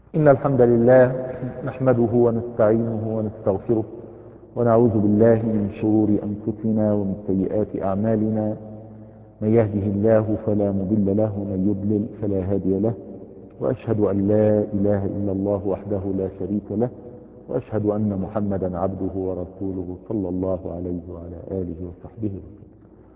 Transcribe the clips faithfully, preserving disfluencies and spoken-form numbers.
إن الحمد لله نحمده ونستعينه ونستغفره ونعوذ بالله من شرور أنفسنا ومن سيئات أعمالنا. من يهده الله فلا مضل له ومن يضلل فلا هادي له، وأشهد أن لا إله إلا الله وحده لا شريك له، وأشهد أن محمدا عبده ورسوله صلى الله عليه وعلى آله وصحبه وسلم.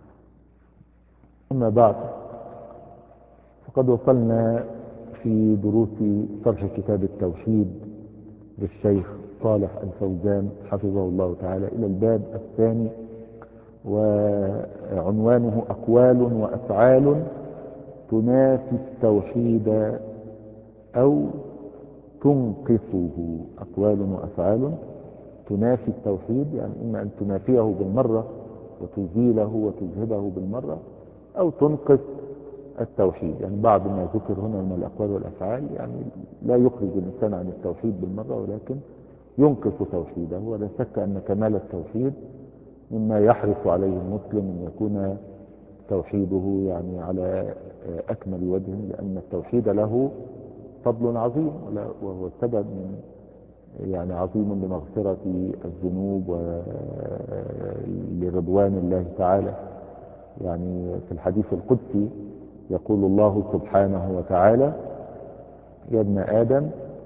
أما بعد، فقد وصلنا في دروس شرح كتاب التوحيد للشيخ صالح الفوزان حفظه الله تعالى إلى الباب الثاني، وعنوانه أقوال وأفعال تنافي التوحيد أو تنقصه. أقوال وأفعال تنافي التوحيد، يعني إما أن تنافيه بالمرة وتزيله وتذهبه بالمرة، أو تنقص التوحيد. يعني بعض ما ذكر هنا من الأقوال والأفعال يعني لا يخرج الإنسان عن التوحيد بالمرة، ولكن ينقص توحيده. ولا شك أن كمال التوحيد مما يحرص عليه المسلم أن يكون توحيده يعني على أكمل وجه، لأن التوحيد له فضل عظيم، وهو سبب من يعني عظيم لمغفرة الذنوب ولرضوان الله تعالى. يعني في الحديث القدسي يقول الله سبحانه وتعالى: يا ابن آدم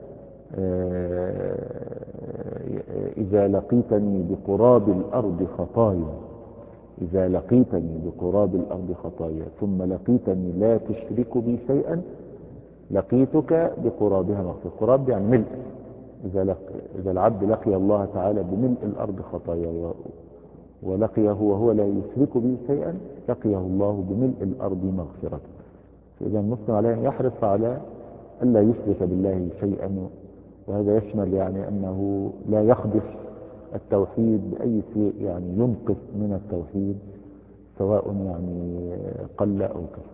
إذا لقيتني بقراب الأرض خطايا إذا لقيتني بقراب الأرض خطايا ثم لقيتني لا تشرك بي شيئا لقيتك بقرابها مغفرة. قراب يعني ملء. إذا, لق... إذا العبد لقي الله تعالى بملء الأرض خطايا و... ولقيه وهو لا يشرك به شيئا لقيه الله بملء الأرض مغفرة. فإذا المسلم عليه أن يحرص على ألا يشرك بالله شيئا، وهذا يشمل يعني أنه لا يخدش التوحيد بأي شيء يعني ينقص من التوحيد، سواء يعني قل أو كثر.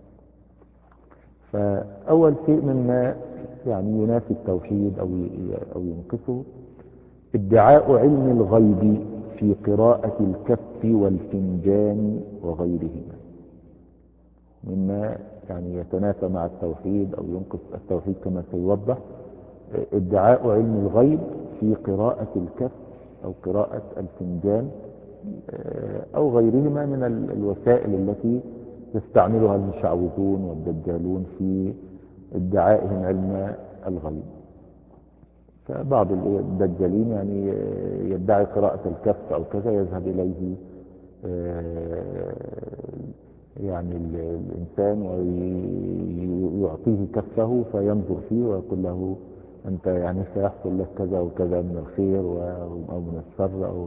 فأول شيء مما يعني ينافي التوحيد أو أو ينقصه ادعاء علم الغيب في قراءة الكف والفنجان وغيرهما، مما يعني يتنافى مع التوحيد أو ينقص التوحيد كما سيوضح. ادعاء علم الغيب في قراءة الكف أو قراءة الفنجان أو غيرهما من الوسائل التي يستعملها المشعوذون والدجالون في ادعائهم علم الغيب. فبعض الدجالين يعني يدعي قراءة الكف أو كذا، يذهب إليه يعني الإنسان ويعطيه كفه فينظر فيه ويقول له: أنت يعني سيحصل لك كذا وكذا من الخير أو من الشر أو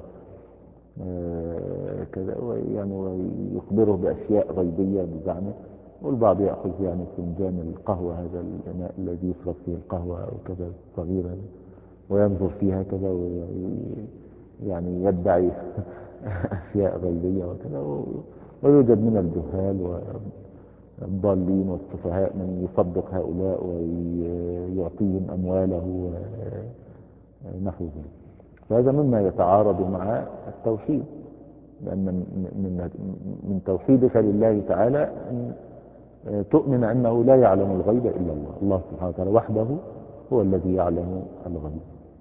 كذا، يعني ويخبره بأشياء غيبية بزعمه. والبعض يأخذ يعني فنجان القهوة، هذا الإناء الذي يشرب فيه القهوة أو كذا صغيرة، وينظر فيها كذا يعني يدعي أشياء غيبية وكذا. ويوجد من الجهال والضالين والسفهاء من يصدق هؤلاء ويعطيهم أمواله ونحو ذلك. فهذا مما يتعارض مع التوحيد، لأن من من توحيدك لله تعالى أن تؤمن أنه لا يعلم الغيب إلا الله. الله سبحانه وتعالى وحده هو الذي يعلم الغيب.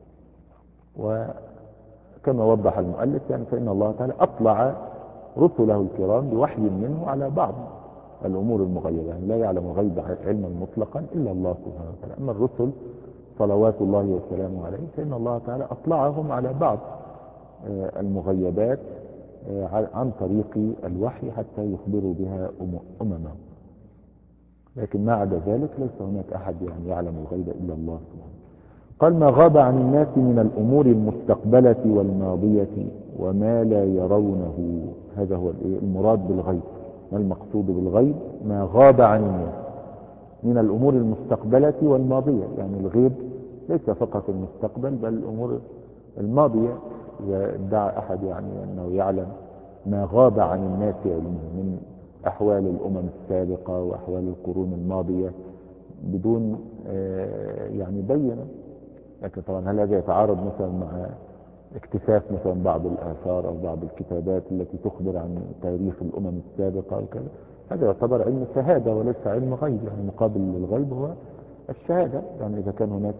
وكما وضح المؤلف يعني فإن الله تعالى أطلع رسله الكرام بوحي منه على بعض الأمور المغيبة، يعني لا يعلم الغيب علما مطلقا إلا الله سبحانه وتعالى. أما الرسل صلوات الله وسلامه عليه فإن الله تعالى أطلعهم على بعض المغيبات عن طريق الوحي حتى يخبروا بها أممهم، لكن ما عدا ذلك ليس هناك أحد يعني يعلم الغيب إلا الله سبحانه. قال: ما غاب عن الناس من الأمور المستقبلة والماضية وما لا يرونه. هذا هو المراد بالغيب. ما المقصود بالغيب؟ ما غاب عن الناس من الأمور المستقبلة والماضية. يعني الغيب ليس فقط المستقبل بل الأمور الماضية. إذا ادعى أحد يعني أنه يعلم ما غاب عن الناس علمه من أحوال الأمم السابقة وأحوال القرون الماضية بدون يعني بينة، لكن طبعا هل هذا يتعارض مثلا مع اكتشاف مثلا بعض الآثار أو بعض الكتابات التي تخبر عن تاريخ الأمم السابقة أو كذا؟ هذا يعتبر علم شهادة وليس علم غيب. يعني مقابل للغيب هو الشهادة. يعني إذا كان هناك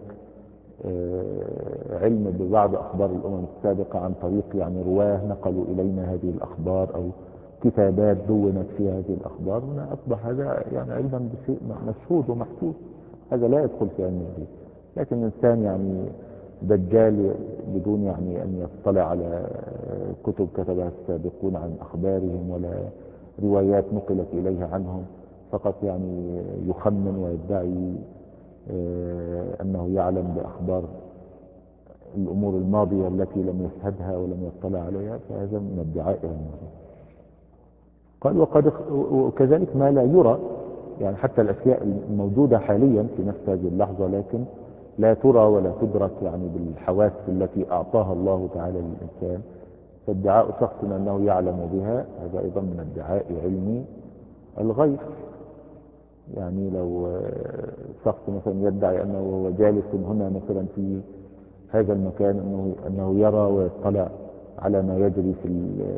علم ببعض أخبار الأمم السابقة عن طريق يعني رواه نقلوا إلينا هذه الأخبار، أو كتابات دونت في هذه الأخبار، هنا أصبح هذا يعني علما بشيء مشهود ومحفوظ، هذا لا يدخل في علم الغيب. لكن الإنسان يعني دجال بدون يعني أن يطلع على كتب كتبها السابقون عن أخبارهم ولا روايات نقلت إليه عنهم، فقط يعني يخمن ويدعي أنه يعلم بأخبار الأمور الماضية التي لم يشهدها ولم يطلع عليها، فهذا من ادعاء علم. قال وقد وكذلك ما لا يرى، يعني حتى الأشياء الموجودة حاليا في نفس هذه اللحظة لكن لا ترى ولا تدرك يعني بالحواس التي أعطاها الله تعالى للإنسان، فادعاء شخص أنه يعلم بها هذا أيضا من ادعاء علم الغيب. يعني لو شخص مثلا يدعي أنه هو جالس هنا مثلا في هذا المكان أنه, أنه يرى ويطلع على ما يجري في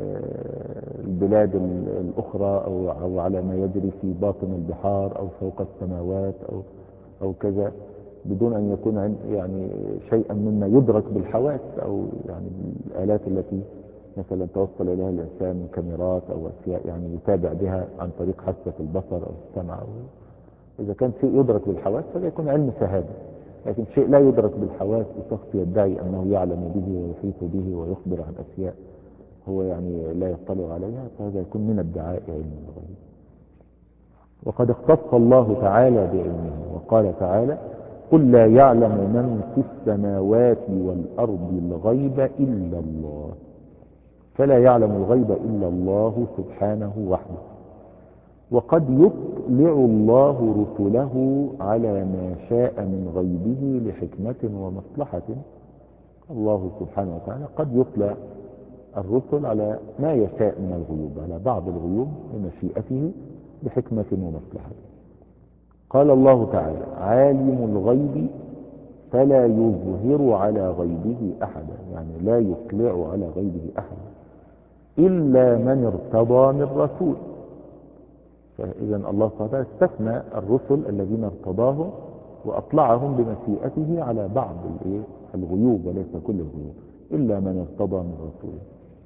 البلاد الأخرى، أو, أو على ما يجري في باطن البحار أو فوق السماوات أو, أو كذا، بدون أن يكون يعني شيئا مما يدرك بالحواس أو يعني بالآلات التي مثلا توصل إليها الإنسان من كاميرات أو أشياء يعني يتابع بها عن طريق حاسة البصر أو السمع. إذا كان شيء يدرك بالحواس فلا يكون علم شهادة، لكن شيء لا يدرك بالحواس وشخص يدعي أنه يعلم به ويحيط به ويخبر عن أشياء هو يعني لا يطلع عليها، فهذا يكون من ادعاء علم الغيب. وقد اختص الله تعالى بعلمه وقال تعالى قل لا يعلم من في السماوات والأرض الغيب إلا الله، فلا يعلم الغيب إلا الله سبحانه وحده. وقد يطلع الله رسله على ما شاء من غيبه لحكمة ومصلحة. الله سبحانه وتعالى قد يطلع الرسل على ما يشاء من الغيوب، على بعض الغيوب بمشيئته بحكمة ومصلحة. قال الله تعالى عالم الغيب فلا يظهر على غيبه أحدا، يعني لا يطلع على غيبه أحدا إلا من ارتضى من رسول. فإذا الله سبحانه وتعالى استثنى الرسل الذين ارتضاهم وأطلعهم بمشيئته على بعض الغيوب وليس كل الغيوب، إلا من ارتضى من رسوله،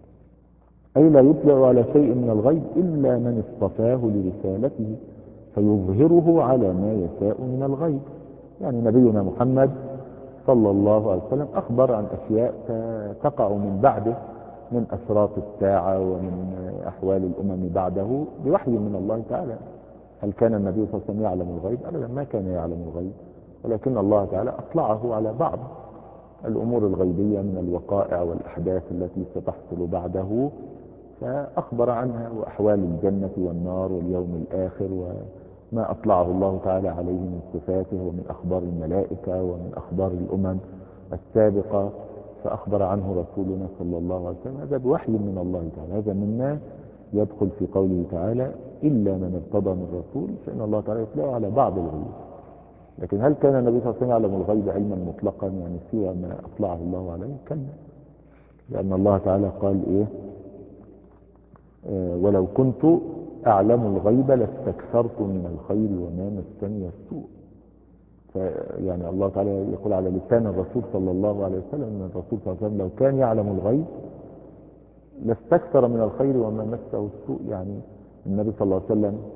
أي لا يطلع على شيء من الغيب إلا من اصطفاه لرسالته فيظهره على ما يشاء من الغيب. يعني نبينا محمد صلى الله عليه وسلم أخبر عن أشياء تقع من بعده من أشراط الساعة ومن أحوال الأمم بعده بوحي من الله تعالى. هل كان النبي صلى الله عليه وسلم يعلم الغيب؟ أبدا ما كان يعلم الغيب، ولكن الله تعالى أطلعه على بعض الأمور الغيبية من الوقائع والأحداث التي ستحصل بعده فأخبر عنها، وأحوال الجنة والنار واليوم الآخر وما أطلعه الله تعالى عليه من صفاته ومن أخبار الملائكة ومن أخبار الأمم السابقة، فأخبر عنه رسولنا صلى الله عليه وسلم. هذا بوحي من الله تعالى، هذا مما يدخل في قوله تعالى إلا من ارتضى من رسول، فإن الله تعالى يطلع على بعض الغيوب. لكن هل كان النبي صلى الله عليه وسلم يعلم الغيب علما مطلقا يعني سوى ما أطلعه الله عليه؟ كلا، لأن الله تعالى قال إيه آه ولو كنت أعلم الغيب لاستكثرت من الخير وما مسني السوء. يعني الله تعالى يقول على لسان الرسول صلى الله عليه وسلم ان الرسول صلى الله عليه وسلم لو كان يعلم الغيب لاستكثر من الخير وما مسه السوء. يعني النبي صلى الله عليه وسلم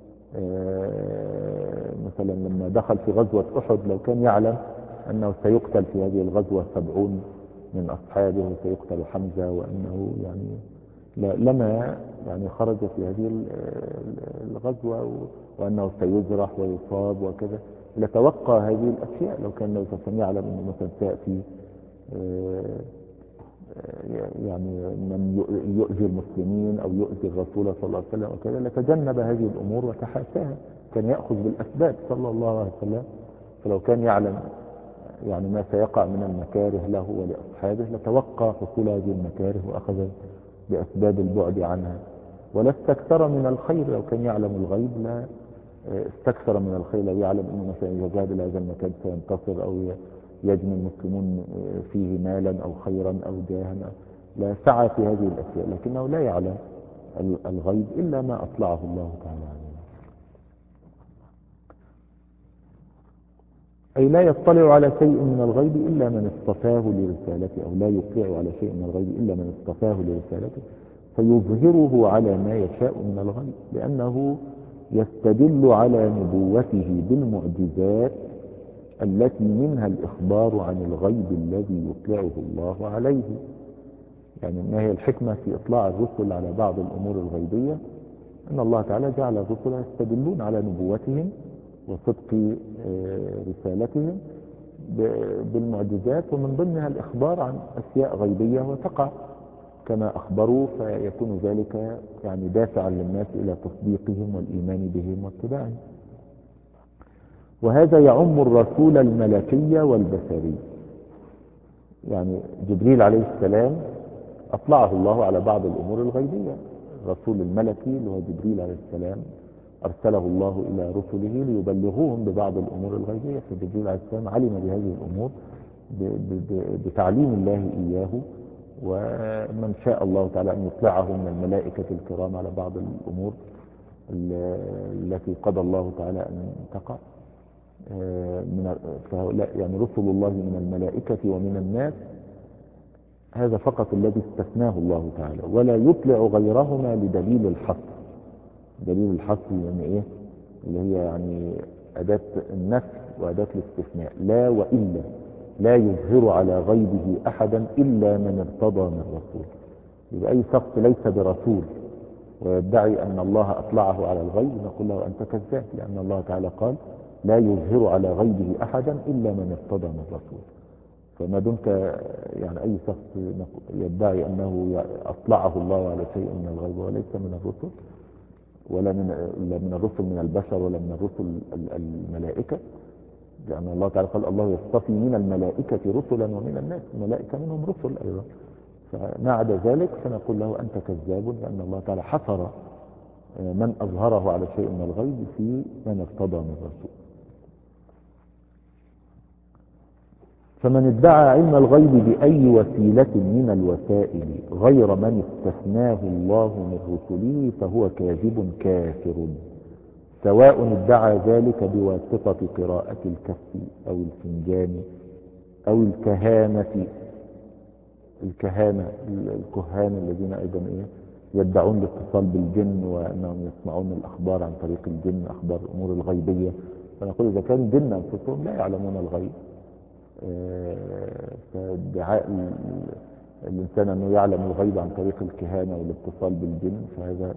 مثلا لما دخل في غزوة أحد لو كان يعلم أنه سيقتل في هذه الغزوة سبعون من أصحابه وسيقتل حمزة وأنه يعني لما يعني خرج في هذه الغزوة وأنه سيجرح ويصاب وكذا، لتوقع هذه الأشياء. لو كان النبي صلى الله عليه وسلم يعلم أنه مثلا سيأتي يعني من يؤذي المسلمين أو يؤذي الرسول صلى الله عليه وسلم وكذا لتجنب هذه الأمور وتحاشاها، كان يأخذ بالأسباب صلى الله عليه وسلم. فلو كان يعلم يعني ما سيقع من المكاره له ولأصحابه لتوقع حصول هذه المكاره وأخذ بأسباب البعد عنها. ولا استكثر من الخير، لو كان يعلم الغيب لا استكثر من الخير، لو يعلم أنه مثلا إذا ذهب إلى هذا المكان سينتصر أو يجني المسلمون فيه مالا أو خيرا أو جاها، لا سعى في هذه الأشياء، لكنه لا يعلم الغيب إلا ما أطلعه الله تعالى عليه. أي لا يطلع على شيء من الغيب إلا من اصطفاه لرسالته، أو لا يطلع على شيء من الغيب إلا من اصطفاه لرسالته، فيظهره على ما يشاء من الغيب، لأنه يستدل على نبوته بالمعجزات التي منها الإخبار عن الغيب الذي يطلعه الله عليه. يعني ما هي الحكمة في إطلاع الرسل على بعض الأمور الغيبية؟ أن الله تعالى جعل الرسل يستدلون على نبوتهم وصدق رسالتهم بالمعجزات، ومن ضمنها الإخبار عن أشياء غيبية وتقع كما أخبروا، فيكون ذلك يعني دافعا للناس إلى تصديقهم والإيمان بهم واتباعهم. وهذا يعم الرسول الملكي والبشري. يعني جبريل عليه السلام أطلعه الله على بعض الأمور الغيبية. الرسول الملكي اللي هو جبريل عليه السلام أرسله الله إلى رسله ليبلغوهم ببعض الأمور الغيبية، فجبريل عليه السلام علم بهذه الأمور بتعليم الله إياه، ومن شاء الله تعالى أن يطلعه من الملائكة الكرام على بعض الأمور التي قضى الله تعالى أن تقع من فهؤلاء، يعني رسل الله من الملائكة ومن الناس، هذا فقط الذي استثناه الله تعالى، ولا يطلع غيرهما لدليل الحصر. دليل الحصر يعني ايه؟ اللي هي يعني أداة النفي وأداة الاستثناء. لا وإلا، لا يظهر على غيبه أحدا إلا من ارتضى من رسول. يبقى أي شخص ليس برسول ويدعي أن الله أطلعه على الغيب نقول له أنت كذاب، لأن الله تعالى قال لا يظهر على غيبه أحدا إلا من ارتضى من رسول. فما دمت يعني أي شخص يدعي أنه أطلعه الله على شيء من الغيب وليس من الرسل، ولا من لا من الرسل من البشر ولا من الرسل الملائكة، لأن الله تعالى قال الله يصطفي من الملائكة رسلا ومن الناس، الملائكة منهم رسل أيضا. فما عدا ذلك فنقول له أنت كذاب، لأن الله تعالى حصر من أظهره على شيء من الغيب في من ارتضى من رسول. فمن ادعى علم الغيب بأي وسيلة من الوسائل غير من استثناه الله من رسله فهو كاذب كافر، سواء ادعى ذلك بواسطة قراءة الكف أو الفنجان أو الكهانة. الكهانة الكهان الذين أيضا إيه يدعون الاتصال بالجن وأنهم يسمعون الأخبار عن طريق الجن، أخبار الأمور الغيبية. فنقول إذا كان الجن أنفسهم لا يعلمون الغيب، فادعاء الإنسان أنه يعلم الغيب عن طريق الكهانة والاتصال بالجن فهذا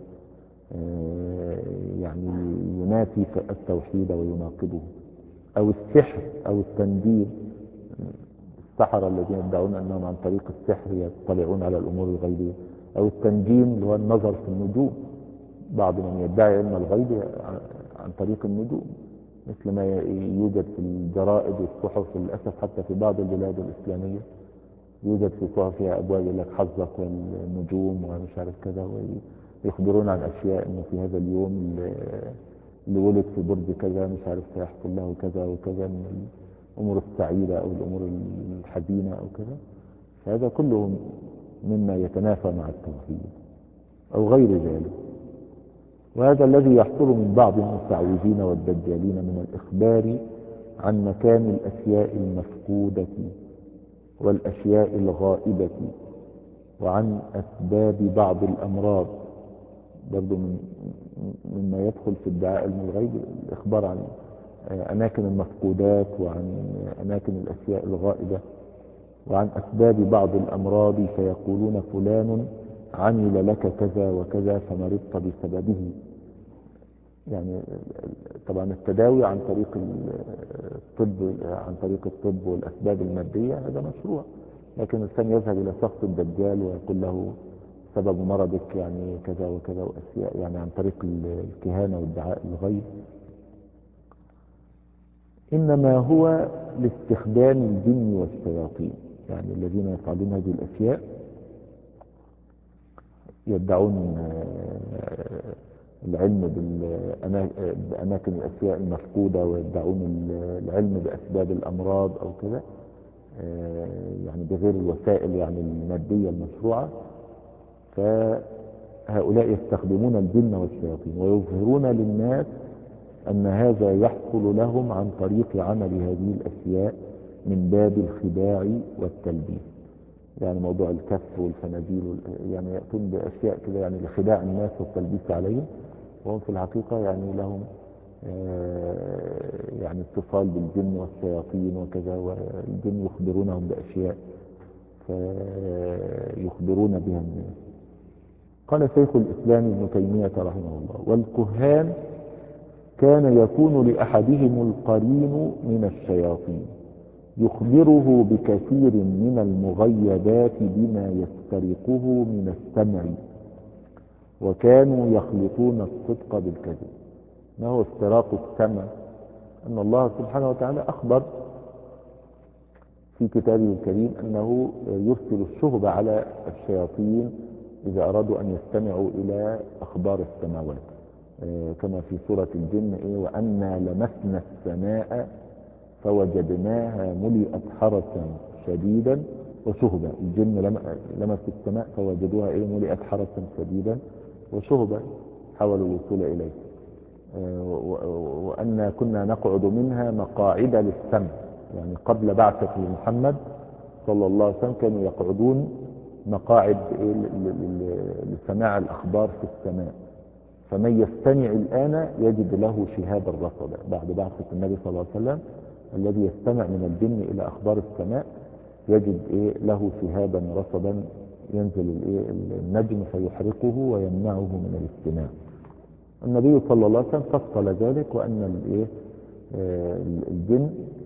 يعني ينافي التوحيد ويناقضه. أو السحر أو التنجيم، السحرة الذين يدعون أنهم عن طريق السحر يطلعون على الأمور الغيبية. أو التنجيم اللي هو النظر في النجوم، بعض من يدعي علم الغيب عن طريق النجوم، مثل ما يوجد في الجرائد والصحف للأسف حتى في بعض البلاد الإسلامية، يوجد في صحف فيها أبواب يقول لك حظك والنجوم ومش عارف كذا، ويخبرون عن أشياء إنه في هذا اليوم اللي ولد في برج كذا مش عارف سيحصل له كذا وكذا من الأمور السعيدة أو الأمور الحزينة أو كذا. هذا كله مما يتنافى مع التوحيد أو غير ذلك. وهذا الذي يحصل من بعض المستعوذين والدجالين من الإخبار عن مكان الأشياء المفقودة والأشياء الغائبة وعن أسباب بعض الأمراض، برضو من مما يدخل في ادعاء علم الغيب الإخبار عن أماكن المفقودات وعن أماكن الأشياء الغائبة وعن أسباب بعض الأمراض، فيقولون فلان عمل لك كذا وكذا فمرضت بسببه. يعني طبعا التداوي عن طريق الطب عن طريق الطب والأسباب المادية هذا مشروع، لكن الإنسان يذهب إلى شخص الدجال ويقول له سبب مرضك يعني كذا وكذا وأشياء، يعني عن طريق الكهانة وادعاء الغيب، إنما هو لاستخدام الجن والشياطين. يعني الذين يفعلون هذه الأشياء يدعون العلم بأماكن الأشياء المفقودة ويدعون العلم بأسباب الأمراض أو كذا، يعني بغير الوسائل يعني المادية المشروعة. فهؤلاء يستخدمون الجن والشياطين ويظهرون للناس أن هذا يحصل لهم عن طريق عمل هذه الأشياء من باب الخداع والتلبيس. يعني موضوع الكف والفناديل وال- يعني يأتون بأشياء كده يعني لخداع الناس والتلبيس عليهم، وهم في الحقيقة يعني لهم آه، يعني اتصال بالجن والشياطين وكذا، والجن يخبرونهم بأشياء فيخبرون بها الناس. قال شيخ الإسلام ابن تيمية رحمه الله: والكهان كان يكون لأحدهم القرين من الشياطين يخبره بكثير من المغيبات بما يسترقه من السمع، وكانوا يخلطون الصدق بالكذب. ما هو استراق السمع؟ أن الله سبحانه وتعالى أخبر في كتابه الكريم أنه يرسل الشهب على الشياطين إذا أرادوا أن يستمعوا إلى أخبار السماوات، كما في سورة الجن: إيه وأنا لمسنا السماء فوجدناها ملئت حرسا شديدا وشهبا. الجن لمس السماء فوجدوها إيه ملئت حرسا شديدا وشهبا، حاولوا الوصول إليه. وأن كنا نقعد منها مقاعد للسمع، يعني قبل بعثة محمد صلى الله عليه وسلم كانوا يقعدون مقاعد لسماع الأخبار في السماء، فمن يستمع الآن يجد له شهابا رصدا. بعد بعثة النبي صلى الله عليه وسلم الذي يستمع من الجن إلى أخبار السماء يجد إيه له شهابا رصدا، ينزل الإيه النجم فيحرقه ويمنعه من الاستماع. النبي صلى الله عليه وسلم فصل ذلك، وأن الإيه الجن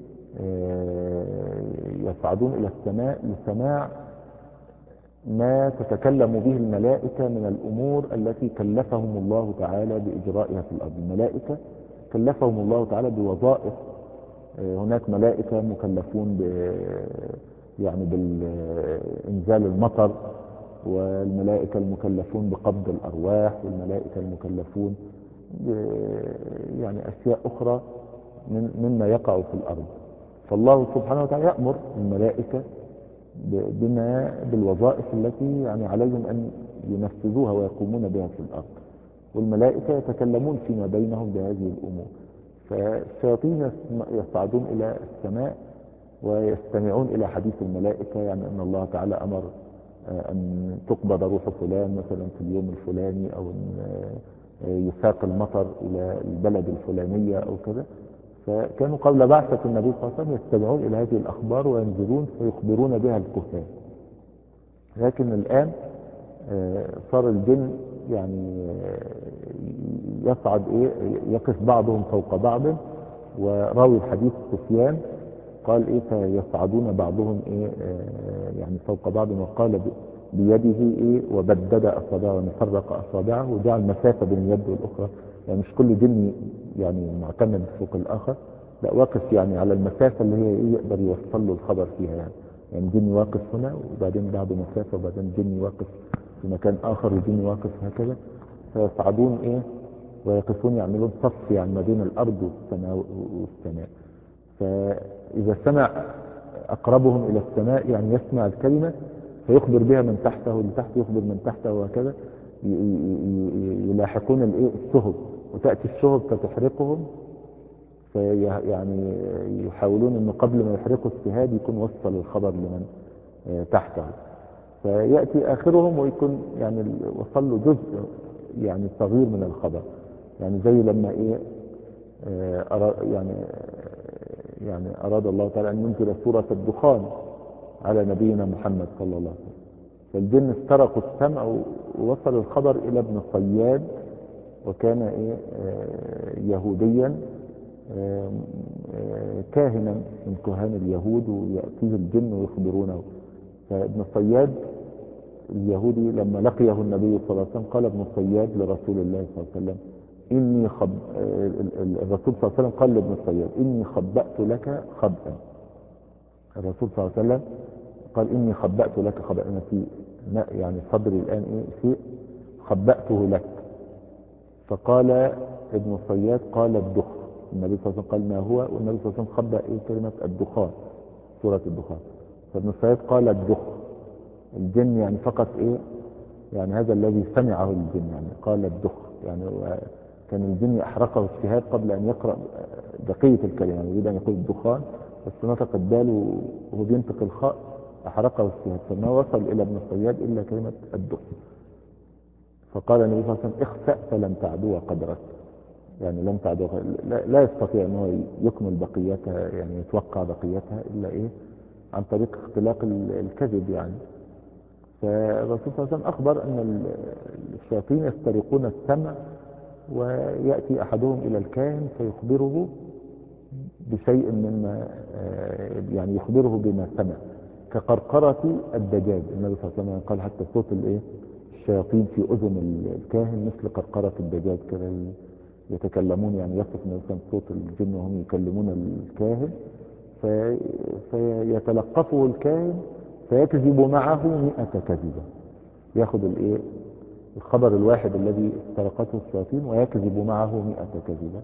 يصعدون إلى السماء لسماع ما تتكلم به الملائكة من الأمور التي كلفهم الله تعالى بإجرائها في الأرض. الملائكة كلفهم الله تعالى بوظائف، هناك ملائكة مكلفون ب يعني بإنزال المطر، والملائكة المكلفون بقبض الأرواح، والملائكة المكلفون يعني أشياء أخرى من مما يقع في الأرض. فالله سبحانه وتعالى يأمر الملائكة بما بالوظائف التي يعني عليهم أن ينفذوها ويقومون بها في الأرض، والملائكة يتكلمون فيما بينهم بهذه الأمور. فالشياطين يصعدون إلى السماء ويستمعون إلى حديث الملائكة، يعني أن الله تعالى أمر أن تقبض روح فلان مثلا في اليوم الفلاني، أو أن يساق المطر إلى البلد الفلانية أو كذا. فكانوا قبل بعثة النبي صلى الله عليه وسلم يستمعون إلى هذه الأخبار وينزلون فيخبرون بها الكهان. لكن الآن صار الجن يعني يصعد إيه يقف بعضهم فوق بعض، وراوي الحديث سفيان قال إيه فيصعدون بعضهم إيه يعني فوق بعض، وقال بيده إيه وبدد أصابعه وفرق أصابعه وجعل مسافة بين اليد والأخرى. يعني مش كل جن يعني معتمد فوق الآخر، لا، واقف يعني على المسافة اللي هي إيه يقدر يوصل له الخبر فيها. يعني يعني جن واقف هنا وبعدين بعد مسافة، وبعدين جن واقف في مكان آخر وجن واقف هكذا، فيصعدون إيه ويقفون يعملون صف يعني ما بين الأرض والسماء والسماء. فإذا سمع أقربهم إلى السماء يعني يسمع الكلمة فيخبر بها من تحته، لتحت يخبر من تحته، وهكذا يلاحقون الإيه الشهب، وتأتي الشهب فتحرقهم، فيعني يحاولون أنه قبل ما يحرقوا الشهاب يكون وصل الخبر لمن تحته، فيأتي آخرهم ويكون يعني وصل له جزء يعني صغير من الخبر. يعني زي لما إيه أراد يعني يعني أراد الله تعالى أن ينزل سورة الدخان على نبينا محمد صلى الله عليه وسلم، فالجن استرقوا السمع ووصل الخبر إلى ابن صياد، وكان إيه يهوديا كاهنا من كهان اليهود، ويأتيه الجن ويخبرونه. فابن صياد اليهودي لما لقيه النبي صلى الله عليه وسلم قال ابن صياد لرسول الله صلى الله عليه وسلم إني خب... الرسول صلى الله عليه وسلم قال لابن صياد إني خبأت لك خبأ. الرسول صلى الله عليه وسلم قال إني خبأت لك خبأ، أنا في يعني صدري الآن إيه شيء خبأته لك. فقال ابن صياد قال الدخ. النبي صلى الله عليه وسلم قال ما هو، والنبي صلى الله عليه وسلم خبأ إيه كلمة الدخان، سورة الدخان. فابن صياد قال الدخ. الجن يعني فقط إيه يعني هذا الذي سمعه الجن، يعني قال الدخ يعني كان الجن أحرقه الشهاب قبل أن يقرأ بقية الكلمة، يعني يريد أن يقول الدخان بس نطق الدال وهو بينطق الخاء أحرقه الشهاب، فما وصل إلى ابن الصياد إلا كلمة الدخ. فقال النبي صلى الله عليه وسلم اخسأ فلم تعدو قدرك، يعني لم تعدو، لا, لا يستطيع أن هو يكمل بقيتها، يعني يتوقع بقيتها إلا إيه عن طريق اختلاق الكذب يعني. فالرسول صلى الله عليه وسلم أخبر أن الشياطين يسترقون السمع، ويأتي أحدهم إلى الكاهن فيخبره بشيء مما يعني يخبره بما سمع كقرقرة الدجاج. النبي صلى الله عليه وسلم قال حتى صوت الايه الشياطين في أذن الكاهن مثل قرقرة الدجاج كده يتكلمون، يعني يصف مثلا صوت الجن وهم يكلمون الكاهن في فيتلقفه الكاهن فيكذب معه مئة كذبة، ياخذ الايه الخبر الواحد الذي استرقته الشياطين ويكذب معه مئة كذبة،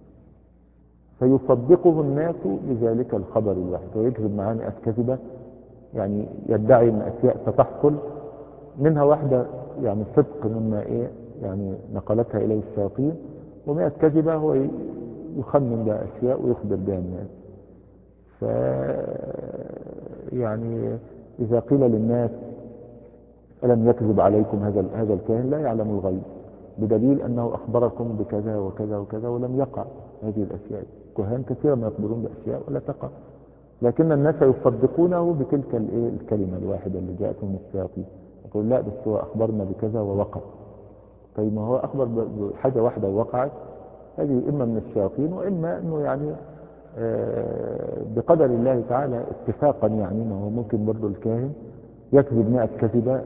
فيصدقه الناس بذلك الخبر الواحد ويكذب معاه مئة كذبة، يعني يدعي ان اشياء ستحصل منها واحدة يعني صدق مما ايه يعني نقلتها اليه الشياطين، ومئة كذبة هو يخمن بها اشياء ويخبر بها الناس. ف يعني اذا قيل للناس ألم يكذب عليكم هذا هذا الكاهن، لا يعلم الغيب، بدليل أنه أخبركم بكذا وكذا وكذا ولم يقع هذه الأشياء. كهان كثيرا ما يخبرون بأشياء ولا تقع، لكن الناس يصدقونه بتلك الايه الكلمة الواحدة اللي جاءت من الشياطين، يقول لا بس هو أخبرنا بكذا ووقع. طيب ما هو أخبر بحاجة واحدة ووقعت، هذه إما من الشياطين وإما أنه يعني بقدر الله تعالى اتفاقا، يعني ما هو ممكن برضه الكاهن يكذب مئة كذبة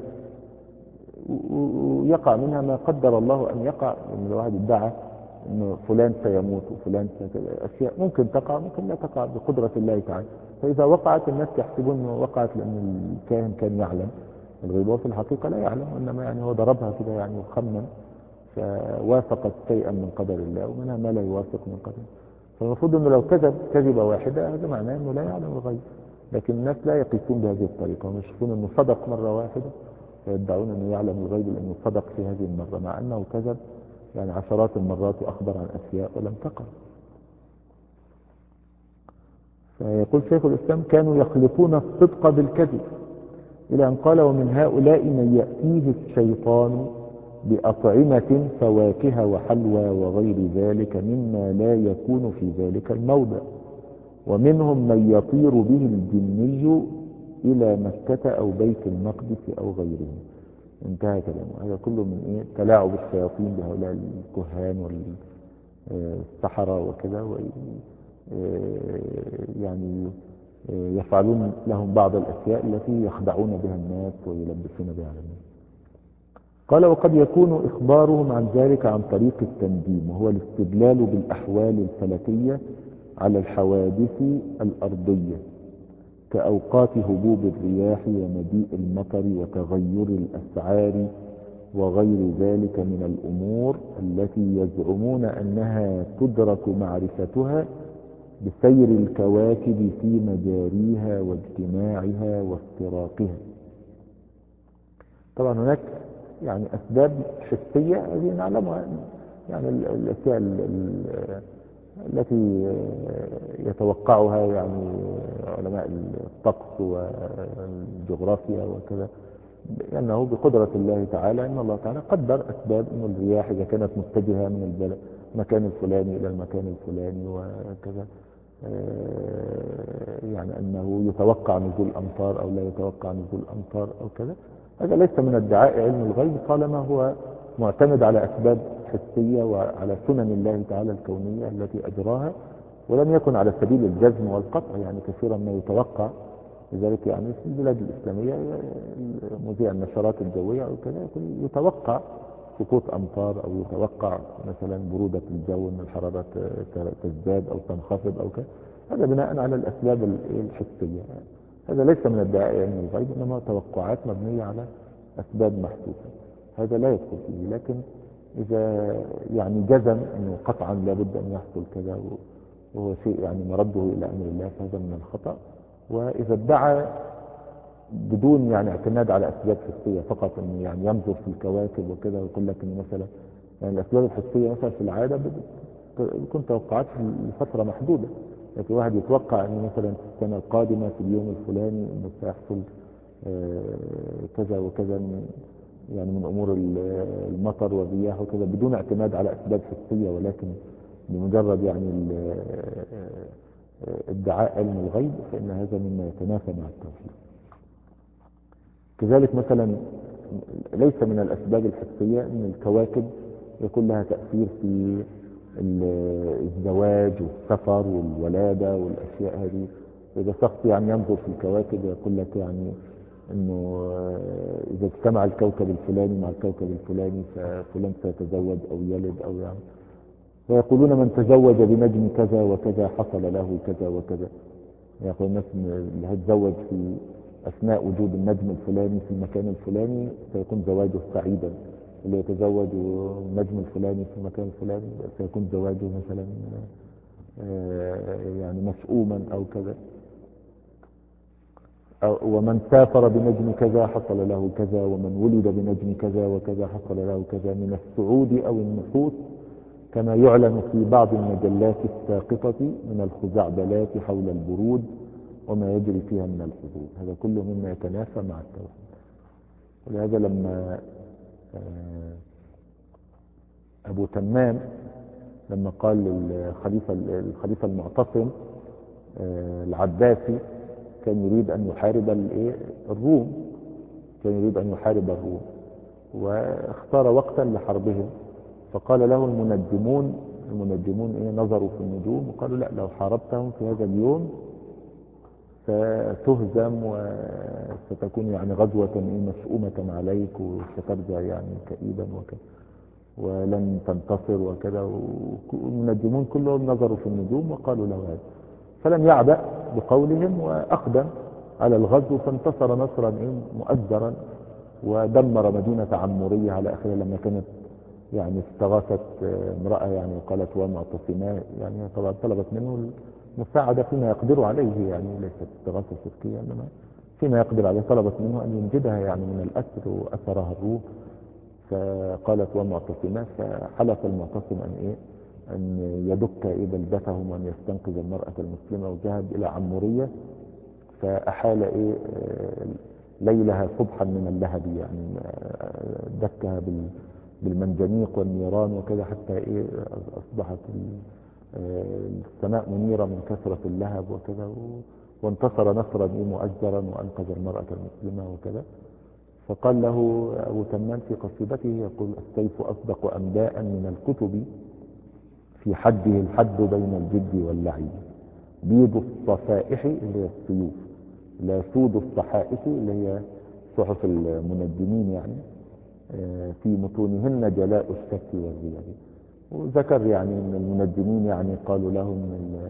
ويقع منها ما قدر الله أن يقع، إن الواحد ادعى أنه فلان سيموت وفلان سيكذا، أشياء ممكن تقع ممكن لا تقع بقدرة الله تعالى. فإذا وقعت الناس يحسبون أنه وقعت لأن الكاهن كان يعلم الغيب، وفي الحقيقة لا يعلم، وإنما يعني هو ضربها كده يعني وخمن فوافقت شيئا من قدر الله ومنها ما لا يوافق من قدر. فالمفروض أنه لو كذب كذبة واحدة هذا معناه أنه لا يعلم الغيب، لكن الناس لا يقيسون بهذه الطريقة، هم يشوفون أنه صدق مرة واحدة فيدعون أنه يعلم الغيب لأنه صدق في هذه المرة، مع أنه كذب يعني عشرات المرات وأخبر عن أشياء ولم تقع. فيقول شيخ الإسلام كانوا يخلطون الصدق بالكذب، إلى أن قال ومن هؤلاء من يأتيه الشيطان بأطعمة فواكه وحلوى وغير ذلك مما لا يكون في ذلك الموضع، ومنهم من يطير به الجني إلى مكة أو بيت المقدس أو غيره. انتهى كلامه. هذا كله من إيه تلاعب الشياطين بهؤلاء الكهان والسحرة وكذا، يعني يفعلون لهم بعض الأشياء التي يخدعون بها الناس ويلبسون بها الناس. قال وقد يكون إخبارهم عن ذلك عن طريق التنجيم، وهو الاستدلال بالأحوال الفلكية على الحوادث الأرضية كأوقات هبوب الرياح ومجيء المطر وتغير الأسعار وغير ذلك من الأمور التي يزعمون أنها تدرك معرفتها بسير الكواكب في مجاريها واجتماعها وافتراقها. طبعا هناك يعني أسباب حسية هذه نعلمها، يعني الأشياء التي يتوقعها يعني علماء الطقس والجغرافيا وكذا، لأنه بقدرة الله تعالى أن الله تعالى قدر أسباب أن الرياح إذا كانت متجهة من المكان الفلاني إلى المكان الفلاني وكذا، يعني أنه يتوقع نزول أمطار أو لا يتوقع نزول أمطار أو كذا. هذا ليس من ادعاء علم الغيب طالما هو معتمد على أسباب حسية وعلى سنن الله تعالى الكونية التي أجراها، ولم يكن على سبيل الجزم والقطع، يعني كثيرا ما يتوقع. لذلك يعني في البلاد الإسلامية مذيع النشرات الجوية أو كذا يتوقع سقوط أمطار أو يتوقع مثلا برودة الجو أن الحرارة تزداد أو تنخفض أو كذا، هذا بناء على الأسباب الحسية. هذا ليس من ادعاء علم الغيب، إنما توقعات مبنية على أسباب محسوسة، هذا لا يدخل فيه. لكن إذا يعني جزم أنه قطعا لابد أن يحصل كذا وهو شيء يعني مرده إلى أمر الله فهذا من الخطأ. وإذا ادعى بدون يعني اعتماد على أسباب حسية فقط أنه يعني ينظر في الكواكب وكذا ويقول لك أن مثلا يعني الأسباب الحسية مثلا في العادة بتكون توقعات لفترة محدودة، لكن واحد يتوقع أن مثلا في السنة القادمة في اليوم الفلاني أنه سيحصل كذا وكذا من يعني من أمور المطر والرياح وكذا، بدون اعتماد على أسباب حسية، ولكن بمجرد يعني ادعاء علم الغيب، فإن هذا مما يتنافى مع التوحيد. كذلك مثلا ليس من الأسباب الحسية أن الكواكب يكون لها تأثير في الزواج والسفر والولادة والأشياء هذه. إذا شخص يعني ينظر في الكواكب يقول لك يعني أنه إذا اجتمع الكوكب الفلاني مع الكوكب الفلاني ففلان سيتزوج أو يلد أو يعني، ويقولون من تزوج بنجم كذا وكذا حصل له كذا وكذا. يقول الناس اللي هيتزوج في أثناء وجود النجم الفلاني في المكان الفلاني سيكون زواجه سعيدا، اللي يتزوج النجم الفلاني في المكان الفلاني سيكون زواجه مثلا يعني مسؤوما أو كذا. ومن سافر بنجم كذا حصل له كذا، ومن ولد بنجم كذا وكذا حصل له كذا من السعود أو النحوس، كما يعلن في بعض المجلات الساقطة من الخزعبلات حول البرود وما يجري فيها من الحظوظ. هذا كله مما يتنافى مع التوحيد. ولهذا لما أبو تمام لما قال للخليفة الخليفة المعتصم العباسي كان يريد أن يحارب الروم، كان يريد أن يحارب الروم واختار وقتا لحربهم، فقال له المنجمون المنجمون إيه نظروا في النجوم وقالوا لا، لو حاربتهم في هذا اليوم ستهزم وستكون يعني غزوة إيه مسؤومة عليك وسترجع يعني كئيبا وكذا ولن تنتصر وكذا. والمنجمون كلهم نظروا في النجوم وقالوا له هذا، فلم يعبأ بقولهم وأقدم على الغزو، فانتصر نصرا إيه مؤزرا ودمر مدينة عمورية على آخرها. لما كانت يعني استغاثت امرأة يعني وقالت ومعتصماه، يعني طبعا طلبت منه المساعدة فيما يقدر عليه، يعني ليست استغاثة شركية انما فيما يقدر عليه، طلبت منه ان ينجدها يعني من الأسر وأسرها الروم، فقالت ومعتصماه، فحلف المعتصم ان ايه ان يدك ايه بلدتهم وان يستنقذ المرأة المسلمة، وذهب الى عمورية فأحال ايه ليلها صبحا من اللهب، يعني دكها بال بالمنجنيق والنيران وكذا حتى ايه اصبحت السماء منيرة من كثرة اللهب وكذا، وانتصر نصرا ايه مؤجرا وانقذ المرأة المسلمة وكذا. فقال له ابو تمام في قصيدته يقول السيف اصدق انباء من الكتب في حده الحد بين الجد واللعب، بيض الصفائح اللي هي السيوف، لا سود الصحائف اللي هي صحف المنجمين يعني في متونهن جلاء الشك والرياء. وذكر يعني ان المنجمين يعني قالوا لهم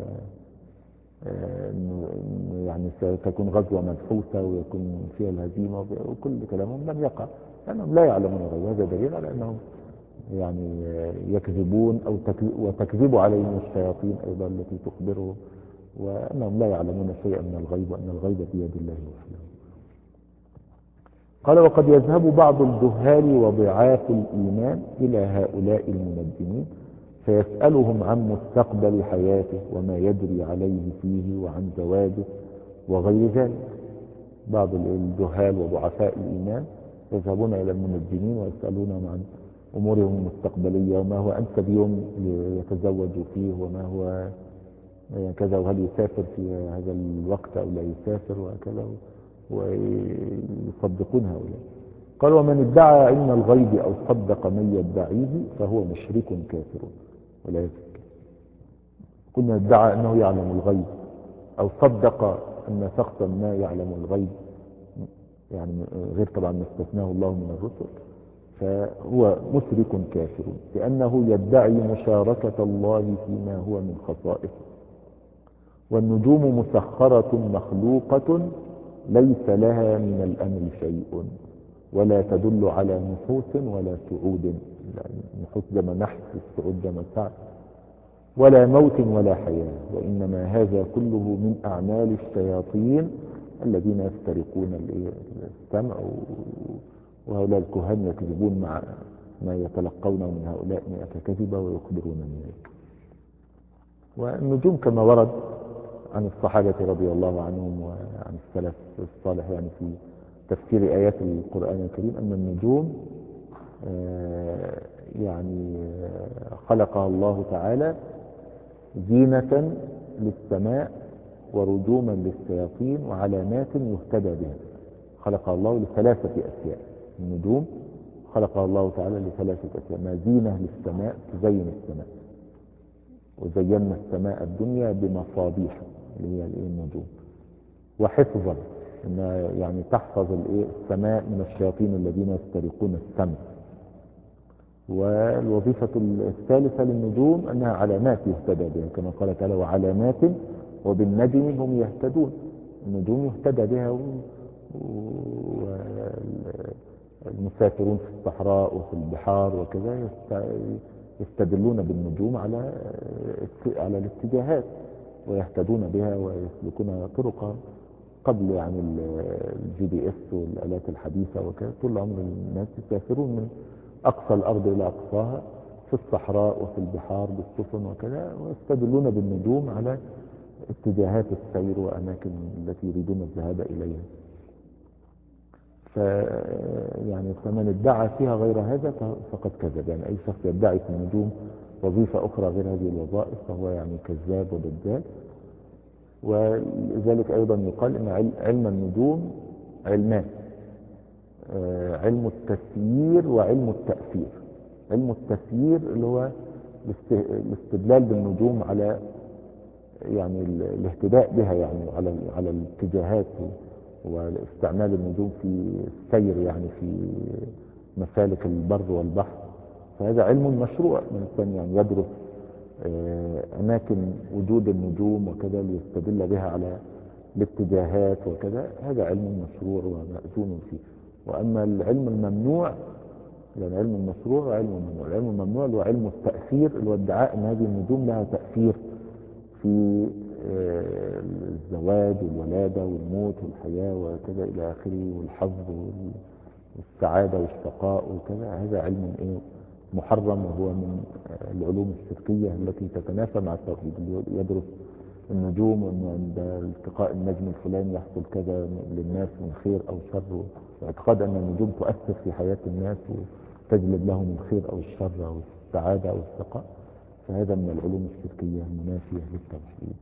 انه يعني ستكون غزوة منحوسة ويكون فيها الهزيمة، وكل كلامهم لم يقع لانهم لا يعلمون الغيب. هذا دليل على انهم يعني يكذبون او وتكذب عليهم الشياطين ايضا التي تخبرهم، وانهم لا يعلمون شيئا من الغيب، وان الغيب بيد الله وحده. قال وقد يذهب بعض الجهال وضعاف الإيمان إلى هؤلاء المنجمين فيسألهم عن مستقبل حياته وما يجري عليه فيه وعن زواجه وغير ذلك. بعض الجهال وضعفاء الإيمان يذهبون إلى المنجمين ويسألونهم عن أمورهم المستقبلية وما هو أنسب يوم يتزوج فيه وما هو كذا، وهل يسافر في هذا الوقت أو لا يسافر وكذا، ويصدقون هؤلاء. قال ومن ادعى علم الغيب أو صدق من يدعيه فهو مشرك كافر ولا يزكى. كنا ادعى أنه يعلم الغيب أو صدق أن شخصا ما يعلم الغيب، يعني غير طبعا ما استثناه الله من الرسل، فهو مشرك كافر لأنه يدعي مشاركة الله فيما هو من خصائصه. والنجوم مسخرة مخلوقة ليس لها من الأمر شيء ولا تدل على نحوس ولا سعود، نحوس جمع نحس، السعود جمع سعد، ولا موت ولا حياة، وإنما هذا كله من أعمال الشياطين الذين يسترقون السمع، وهؤلاء الكهان يكذبون مع ما يتلقون من هؤلاء مئة كذبة ويخبرون مئة. والنجوم كما ورد عن الصحابة رضي الله عنهم وعن السلف الصالح يعني في تفسير آيات القرآن الكريم أن النجوم يعني خلقها الله تعالى زينة للسماء ورجوما للشياطين وعلامات يهتدى بها. خلقها الله لثلاثة أشياء. النجوم خلقها الله تعالى لثلاثة أشياء: ما زينة للسماء تزين السماء، وزينا السماء الدنيا بمصابيح اللي هي النجوم، وحفظا انها يعني تحفظ السماء من الشياطين الذين يسترقون السمع. والوظيفة الثالثة للنجوم أنها علامات يهتدى بها، كما قال تعالى: وعلامات وبالنجم هم يهتدون. النجوم يهتدى بها، والمسافرون في الصحراء وفي البحار وكذا يستدلون بالنجوم على على الاتجاهات، ويهتدون بها ويسلكون طرقا. قبل يعني الجي بي اس والآلات الحديثة وكذا، طول عمر الناس يسافرون من أقصى الأرض إلى أقصاها في الصحراء وفي البحار بالسفن وكذا، ويستدلون بالنجوم على اتجاهات السير وأماكن التي يريدون الذهاب إليها. ف يعني فمن ادعى فيها غير هذا فقد كذب. يعني أي شخص يدعي في النجوم وظيفة أخرى غير هذه الوظائف فهو يعني كذاب ودجال. ولذلك أيضا يقال إن علم النجوم علمان: علم التسيير وعلم التأثير. علم التسيير اللي هو الاستدلال بالنجوم على يعني الاهتداء بها، يعني على على الاتجاهات، واستعمال النجوم في السير يعني في مسالك البر والبحر. فهذا علم مشروع، الإنسان يعني يدرس أماكن وجود النجوم وكذا ليستدل بها على الاتجاهات وكذا. هذا علم مشروع ومأذون فيه. وأما العلم الممنوع، يعني علم المشروع وعلم الممنوع. العلم الممنوع هو علم التأثير، اللي هو ادعاء أن هذه النجوم لها تأثير في الزواج والولادة والموت والحياة وكذا إلى آخره، والحظ والسعادة والشقاء وكذا. هذا علم إيه محرم، وهو من العلوم الشركية التي تتنافى مع التوحيد. اللي يدرس النجوم وأن عند التقاء النجم الفلاني يحصل كذا للناس من خير أو شر، واعتقاد أن النجوم تؤثر في حياة الناس وتجلب لهم الخير أو الشر أو السعادة أو الشقاء، فهذا من العلوم الشركية المنافية للتوحيد.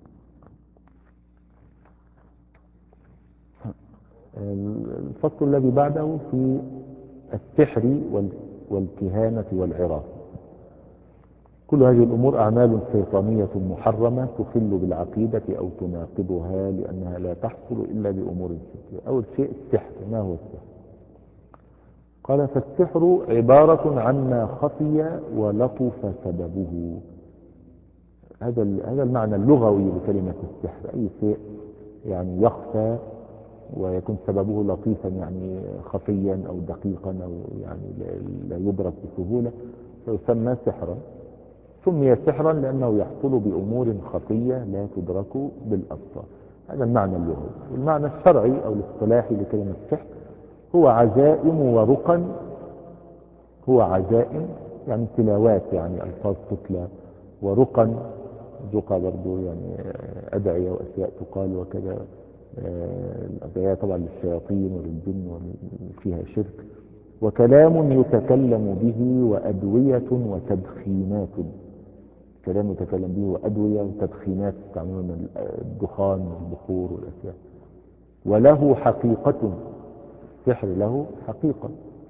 الفصل الذي بعده في السحر والكهانة والعراف. كل هذه الأمور أعمال شيطانية محرمة تخل بالعقيدة أو تناقضها، لأنها لا تحصل إلا بأمور شركية. أول شيء السحر. ما هو السحر؟ قال: فالسحر عبارة عما خفي ولطف سببه. هذا هذا المعنى اللغوي لكلمة السحر: أي شيء يعني يخفى ويكون سببه لطيفا، يعني خفيا أو دقيقا أو يعني لا يدرك بسهولة، فيسمى سحرا. سمي سحرا لأنه يحصل بأمور خفية لا تدرك بالأبصار. هذا المعنى اللغوي. والمعنى الشرعي أو الاصطلاحي لكلمة السحر هو عزائم ورقا. هو عزائم يعني تلاوات، يعني ألفاظ تتلى، ورقا رقى برضو يعني أدعية وأشياء تقال وكذا. الأدعية طبعا للشياطين وللجن وفيها شرك. وكلام يتكلم به وأدوية وتدخينات. كلام يتكلم به وأدوية وتدخينات تعملون الدخان والبخور والأشياء. وله حقيقة. السحر له حقيقة.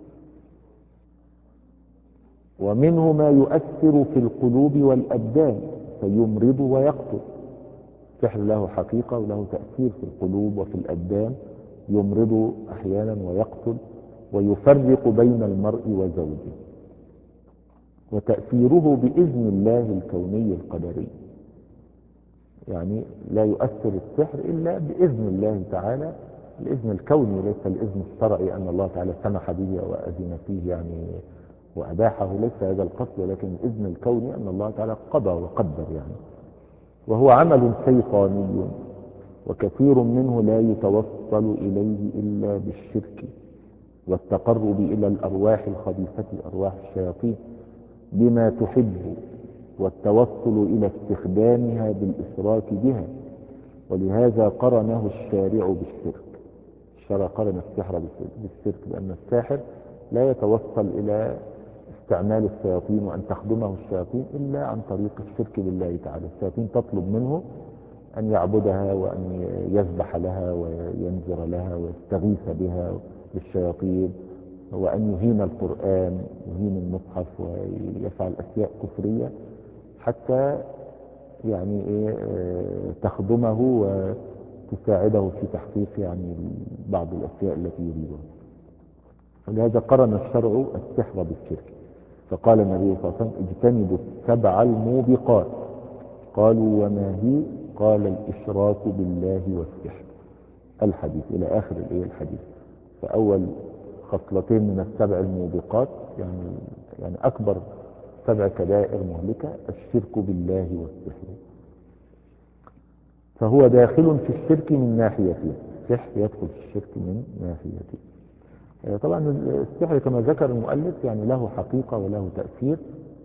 ومنه ما يؤثر في القلوب والأبدان فيمرض ويقتل. السحر له حقيقة وله تأثير في القلوب وفي الأبدان، يمرض أحيانا ويقتل، ويفرق بين المرء وزوجه. وتأثيره بإذن الله الكوني القدري، يعني لا يؤثر السحر إلا بإذن الله تعالى، الإذن الكوني ليس الإذن الشرعي أن الله تعالى سمح به وأذن فيه يعني وأباحه، ليس هذا القصد، ولكن الإذن الكوني أن الله تعالى قضى وقدر يعني. وهو عمل شيطاني، وكثير منه لا يتوصل إليه إلا بالشرك. والتقرب إلى الأرواح الخبيثة أرواح الشياطين بما تحب، والتوصل إلى استخدامها بالإشراك بها. ولهذا قرنه الشارع بالشرك. الشرع قرن السحر بالشرك، لأن الساحر لا يتوصل إلى استعمال الشياطين وأن تخدمه الشياطين إلا عن طريق الشرك بالله تعالى. الشياطين تطلب منه أن يعبدها وأن يذبح لها وينذر لها ويستغيث بها بالشياطين، وأن يهين القرآن، يهين المصحف، ويفعل أشياء كفرية حتى يعني إيه تخدمه وتساعده في تحقيق يعني بعض الأشياء التي يريدها. ولهذا قرن الشرع السحر بالشرك، فقال النبي صلى الله عليه وسلم اجتنبوا السبع الموبقات. قالوا وما هي؟ قال الإشراك بالله والسحر. الحديث إلى آخر الحديث. فأول خصلتين من السبع الموبقات يعني يعني أكبر سبع كبائر مهلكة الشرك بالله والسحر. فهو داخل في الشرك من ناحيتين، السحر يدخل في الشرك من ناحيتين. طبعا السحر كما ذكر المؤلف يعني له حقيقة وله تأثير،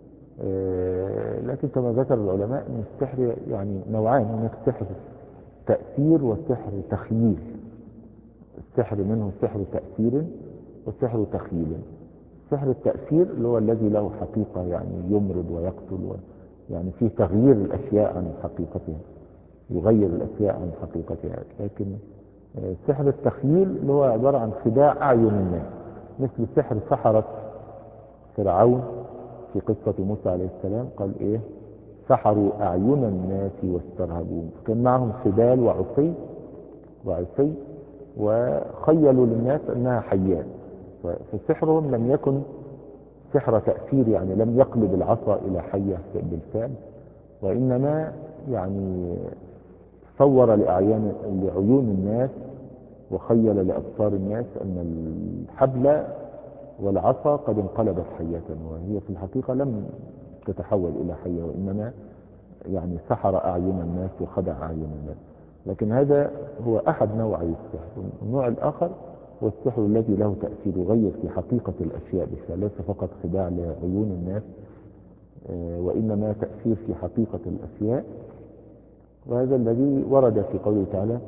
لكن كما ذكر العلماء ان السحر يعني نوعان، هناك سحر تأثير وسحر تخييل. السحر منه سحر تأثير وسحر تخييل. سحر التأثير اللي هو الذي له حقيقة يعني يمرض ويقتل و يعني فيه تغيير الأشياء عن حقيقتها، يغير الأشياء عن حقيقتها. لكن سحر التخييل اللي هو عبارة عن خداع أعين الناس، مثل سحر سحرة فرعون في قصة موسى عليه السلام. قال إيه؟ سحروا أعين الناس واسترهبوهم. كان معهم خبال وعصي وعصي وخيلوا للناس أنها حيات. فسحرهم لم يكن سحر تأثير، يعني لم يقلب العصا إلى حية بالفعل، وإنما يعني صور لأعيان لعيون الناس وخيل لأبصار الناس أن الحبل والعصا قد انقلبت حية، وهي في الحقيقة لم تتحول إلى حية، وإنما يعني سحر أعين الناس وخدع أعين الناس. لكن هذا هو أحد نوعي السحر. النوع الآخر هو السحر الذي له تأثير يغير في حقيقة الأشياء بالفعل، ليس فقط خداع لعيون الناس وإنما تأثير في حقيقة الأشياء. وهذا الذي ورد في قوله تعالى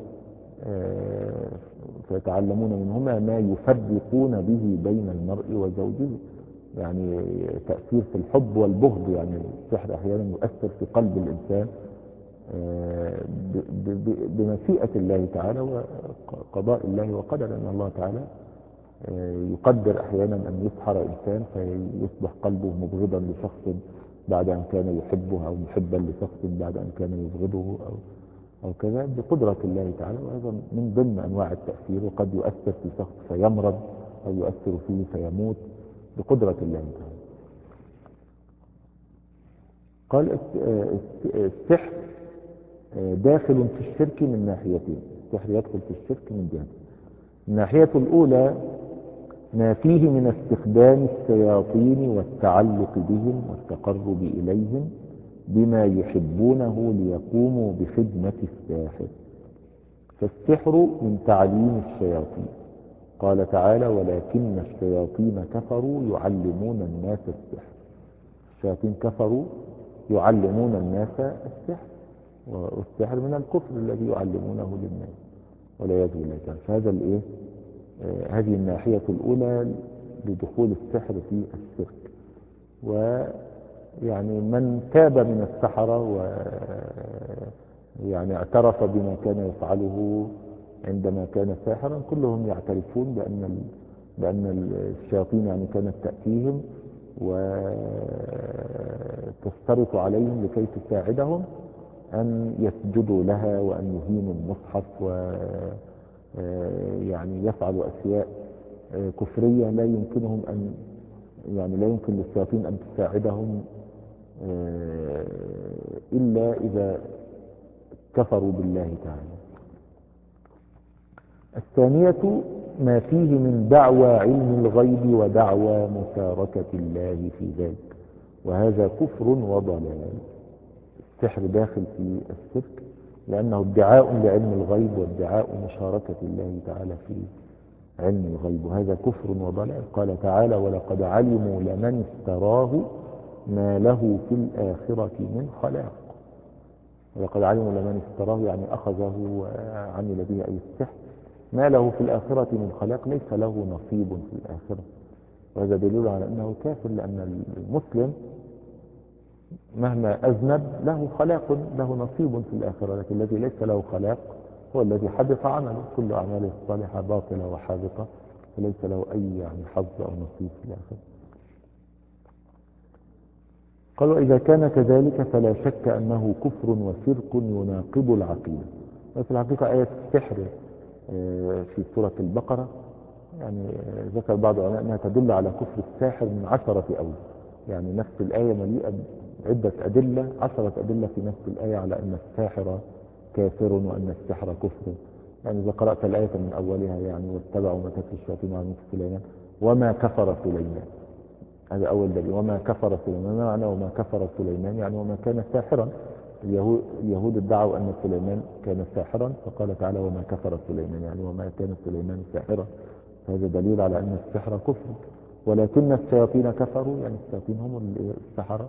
فيتعلمون منهما ما يفرقون به بين المرء وزوجه، يعني تأثير في الحب والبغض. يعني السحر أحيانا يؤثر في قلب الإنسان بمشيئة الله تعالى وقضاء الله وقدر أن الله تعالى يقدر أحيانا أن يسحر إنسان فيصبح قلبه مبغضا لشخص بعد أن كان يحبه، أو محبا لشخص بعد أن كان يبغضه، أو أو كذا بقدرة الله تعالى. وهذا من ضمن أنواع التأثير، وقد يؤثر في شخص فيمرض أو يؤثر فيه فيموت بقدرة الله تعالى. قال السحر داخل في الشرك من ناحيتين. السحر يدخل في الشرك من جهة. الناحية الأولى ما فيه من استخدام الشياطين والتعلق بهم والتقرب إليهم بما يحبونه ليقوموا بخدمة الساحر. فالسحر من تعليم الشياطين. قال تعالى ولكن الشياطين كفروا يعلمون الناس السحر. الشياطين كفروا يعلمون الناس السحر، والسحر من الكفر الذي يعلمونه للناس والعياذ بالله تعالى. فهذا الايه آه هذه الناحية الأولى لدخول السحر في الشرك. ويعني من تاب من السحرة و يعني اعترف بما كان يفعله عندما كان ساحرا، كلهم يعترفون بأن بأن الشياطين يعني كانت تأتيهم وتشترط عليهم لكي تساعدهم أن يسجدوا لها وأن يهينوا المصحف و يعني يفعلوا أشياء كفرية لا يمكنهم أن يعني لا يمكن للشياطين أن تساعدهم إلا إذا كفروا بالله تعالى. الثانية ما فيه من دعوى علم الغيب ودعوى مشاركة الله في ذلك، وهذا كفر وضلال. السحر داخل في الشرك لأنه ادعاء لعلم الغيب وادعاء مشاركة الله تعالى في علم الغيب، وهذا كفر وضلال. قال تعالى ولقد علموا لمن اشتراه ما له في الآخرة من خلاق. ولقد علموا لمن اشتراه يعني أخذه وعمل به أي السحر ما له في الآخرة من خلاق، ليس له نصيب في الآخرة. وهذا دليل على أنه كافر، لأن المسلم مهما أذنب له خلاق، له نصيب في الآخرة، لكن الذي ليس له خلاق هو الذي حبط عمله، كل أعماله الصالحة باطلة وحابطة، فليس له أي يعني حظ أو نصيب في الآخرة. قال وإذا كان كذلك فلا شك أنه كفر وشرك يناقض العقيدة. وفي الحقيقة آية السحر في سورة البقرة يعني ذكر بعض العلماء أنها تدل على كفر الساحر من عشرة أوجه، يعني نفس الآية مليئة عدة أدلة، عشرة أدلة في نفس الآية على أن الساحر كافر وأن السحر كفر. يعني إذا قرأت الآية من أولها يعني واتبعوا ما تتلو الشياطين على ملك سليمان وما كفر سليمان، هذا أول دليل. وما كفر سليمان، ما معنى وما كفر سليمان؟ يعني وما كان ساحرا. اليهود, اليهود ادعوا أن سليمان كان ساحرا، فقال تعالى وما كفر سليمان، يعني وما كان سليمان ساحرا. هذا دليل على أن السحر كفر. ولكن الشياطين كفروا، يعني الشياطين هم السحرة،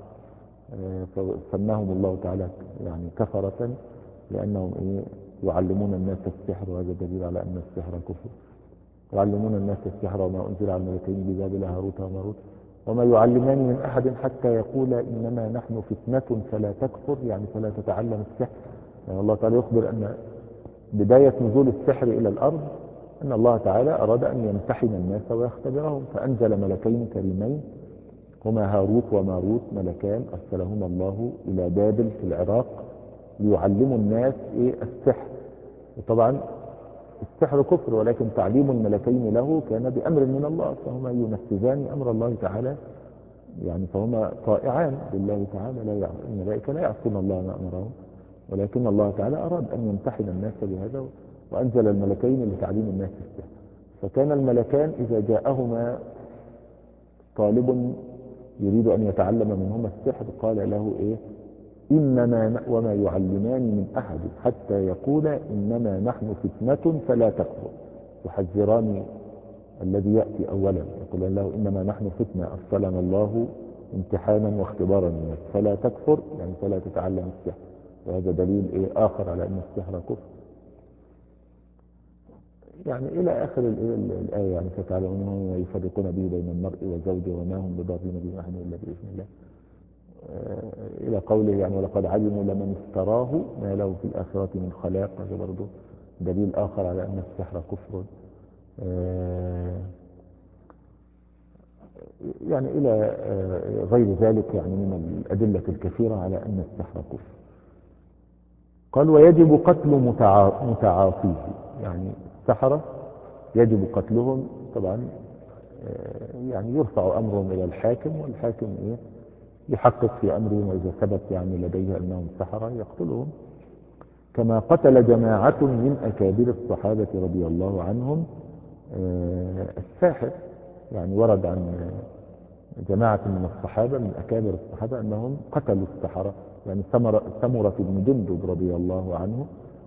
فسماهم الله تعالى يعني كفرة لأنهم إيه يعلمون الناس السحر، وهذا دليل على أن السحر كفر. يعلمون الناس السحر وما أنزل على الملكين ببابل هاروت وماروت وما يعلمان من أحد حتى يقول إنما نحن فتنة فلا تكفر، يعني فلا تتعلم السحر. يعني الله تعالى يخبر أن بداية نزول السحر إلى الأرض أن الله تعالى أراد أن يمتحن الناس ويختبرهم، فأنزل ملكين كريمين هما هاروت وماروت، ملكان أرسلهما الله إلى بابل في العراق ليعلموا الناس إيه السحر. وطبعا السحر كفر، ولكن تعليم الملكين له كان بأمر من الله، فهما ينفذان أمر الله تعالى، يعني فهما طائعان لله تعالى. لا يع... الملائكة لا يعصون الله ما أمرهم، ولكن الله تعالى أراد أن يمتحن الناس بهذا وأنزل الملكين لتعليم الناس السحر. فكان الملكان إذا جاءهما طالب يريد أن يتعلم منهما السحر قال له إيه إنما وما يعلمان من أحد حتى يقول إنما نحن فتنة فلا تكفر، يحذران الذي يأتي أولا، يقول له إنما نحن فتنة أرسلنا الله امتحانا واختبارا للناس فلا تكفر، يعني فلا تتعلم السحر. وهذا دليل إيه آخر على أن السحر كفر. يعني إلى آخر الآية، يعني فتعلمون وما يفرقون به بين المرء وزوجه وما هم بضارين به أحد إلا بإذن الله، إلى قوله يعني ولقد علموا لمن اشتراه ما له في الآخرة من خلاق. هذا برضه دليل آخر على أن السحر كفر. يعني إلى غير ذلك يعني من الأدلة الكثيرة على أن السحر كفر. قال ويجب قتل متعاطيه، يعني السحرة يجب قتلهم طبعا، يعني يرفع أمرهم إلى الحاكم، والحاكم إيه يحقق في أمرهم، وإذا ثبت يعني لديه أنهم سحرة يقتلهم، كما قتل جماعة من أكابر الصحابة رضي الله عنهم الساحر. يعني ورد عن جماعة من الصحابة من أكابر الصحابة أنهم قتلوا السحرة. يعني سمرة بن جندب رضي الله عنه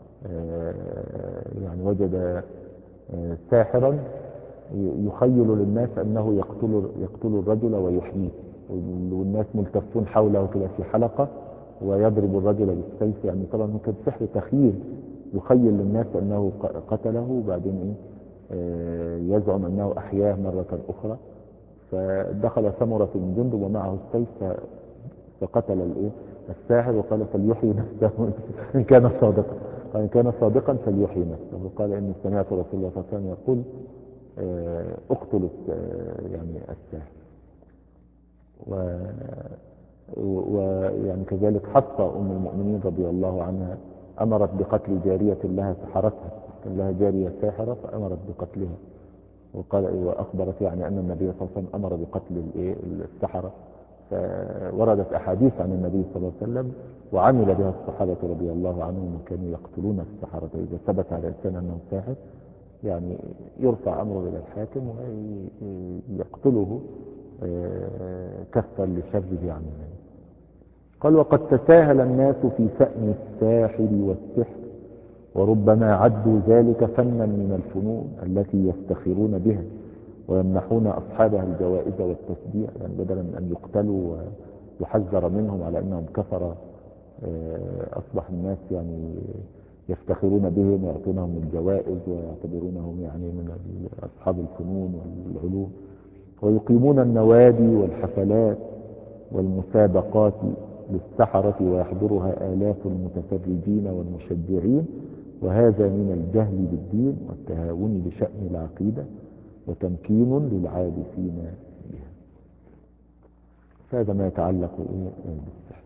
يعني وجد ساحرا يخيل للناس أنه يقتل, يقتل الرجل ويحييه، والناس ملتفون حوله كده في حلقة ويضرب الرجل بالسيف. يعني طبعا كان سحر تخييل، يخيل للناس أنه قتله وبعدين إيه يزعم أنه أحياه مرة أخرى. فدخل سمرة بن جندب ومعه السيف فقتل الايه الساحر، وقال فليحيي نفسه إن كان صادقا، فإن كان صادقا فليحيي نفسه. وقال إني سمعت رسول الله صلى الله عليه وسلم يقول اقتل يعني الساحر. ويعني كذلك حفصة أم المؤمنين رضي الله عنها أمرت بقتل جارية لها سحرتها، كان لها جارية ساحرة فأمرت بقتلها، وقال وأخبرت يعني أن النبي صلى الله عليه وسلم أمر بقتل السحرة. فوردت أحاديث عن النبي صلى الله عليه وسلم وعمل بها الصحابة رضي الله عنهم، وكانوا يقتلون السحرة. إذا ثبت على الإنسان أنه ساحر يعني يرفع أمره إلى الحاكم ويقتله كفا لشره عنه. قال وقد تساهل الناس في شأن الساحر والسحر وربما عدوا ذلك فنا من الفنون التي يفتخرون بها ويمنحون أصحابها الجوائز والتشجيع، يعني بدلا من أن يقتلوا ويحذر منهم على أنهم كفر، أصبح الناس يعني يفتخرون بهم ويعطونهم الجوائز ويعتبرونهم يعني من أصحاب الفنون والعلوم، ويقيمون النوادي والحفلات والمسابقات للسحرة ويحضرها آلاف المتفرجين والمشجعين، وهذا من الجهل بالدين والتهاون بشأن العقيدة وتمكين للعابثين بها. هذا ما يتعلق بالسحر.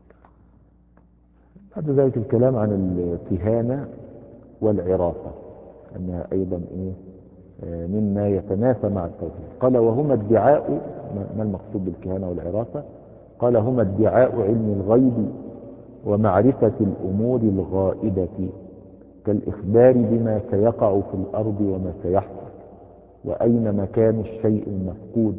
بعد ذلك الكلام عن الكهانة والعرافة أنها أيضا إيه مما يتنافى مع التوحيد. قال وهما ادعاء، ما المقصود بالكهانة والعرافة؟ قال هما ادعاء علم الغيب ومعرفة الأمور الغائبة كالإخبار بما سيقع في الأرض وما سيحصل وأين مكان الشيء المفقود،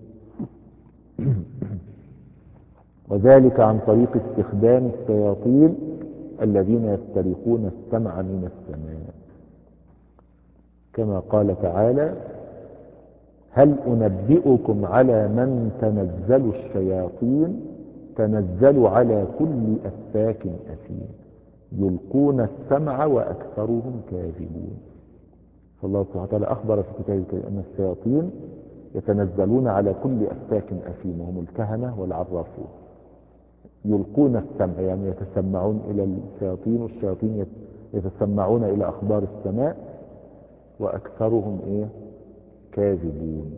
وذلك عن طريق استخدام الشياطين الذين يسترقون السمع من السماء، كما قال تعالى هل أنبئكم على من تنزل الشياطين تنزل على كل أفاك أثيم يلقون السمع وأكثرهم كاذبون. فالله سبحانه وتعالى أخبر في كتابه أن الشياطين يتنزلون على كل أفاك أثيم وهم الكهنة والعرافون، يلقون السمع يعني يتسمعون إلى الشياطين والشياطين يتسمعون إلى أخبار السماء وأكثرهم إيه كاذبون.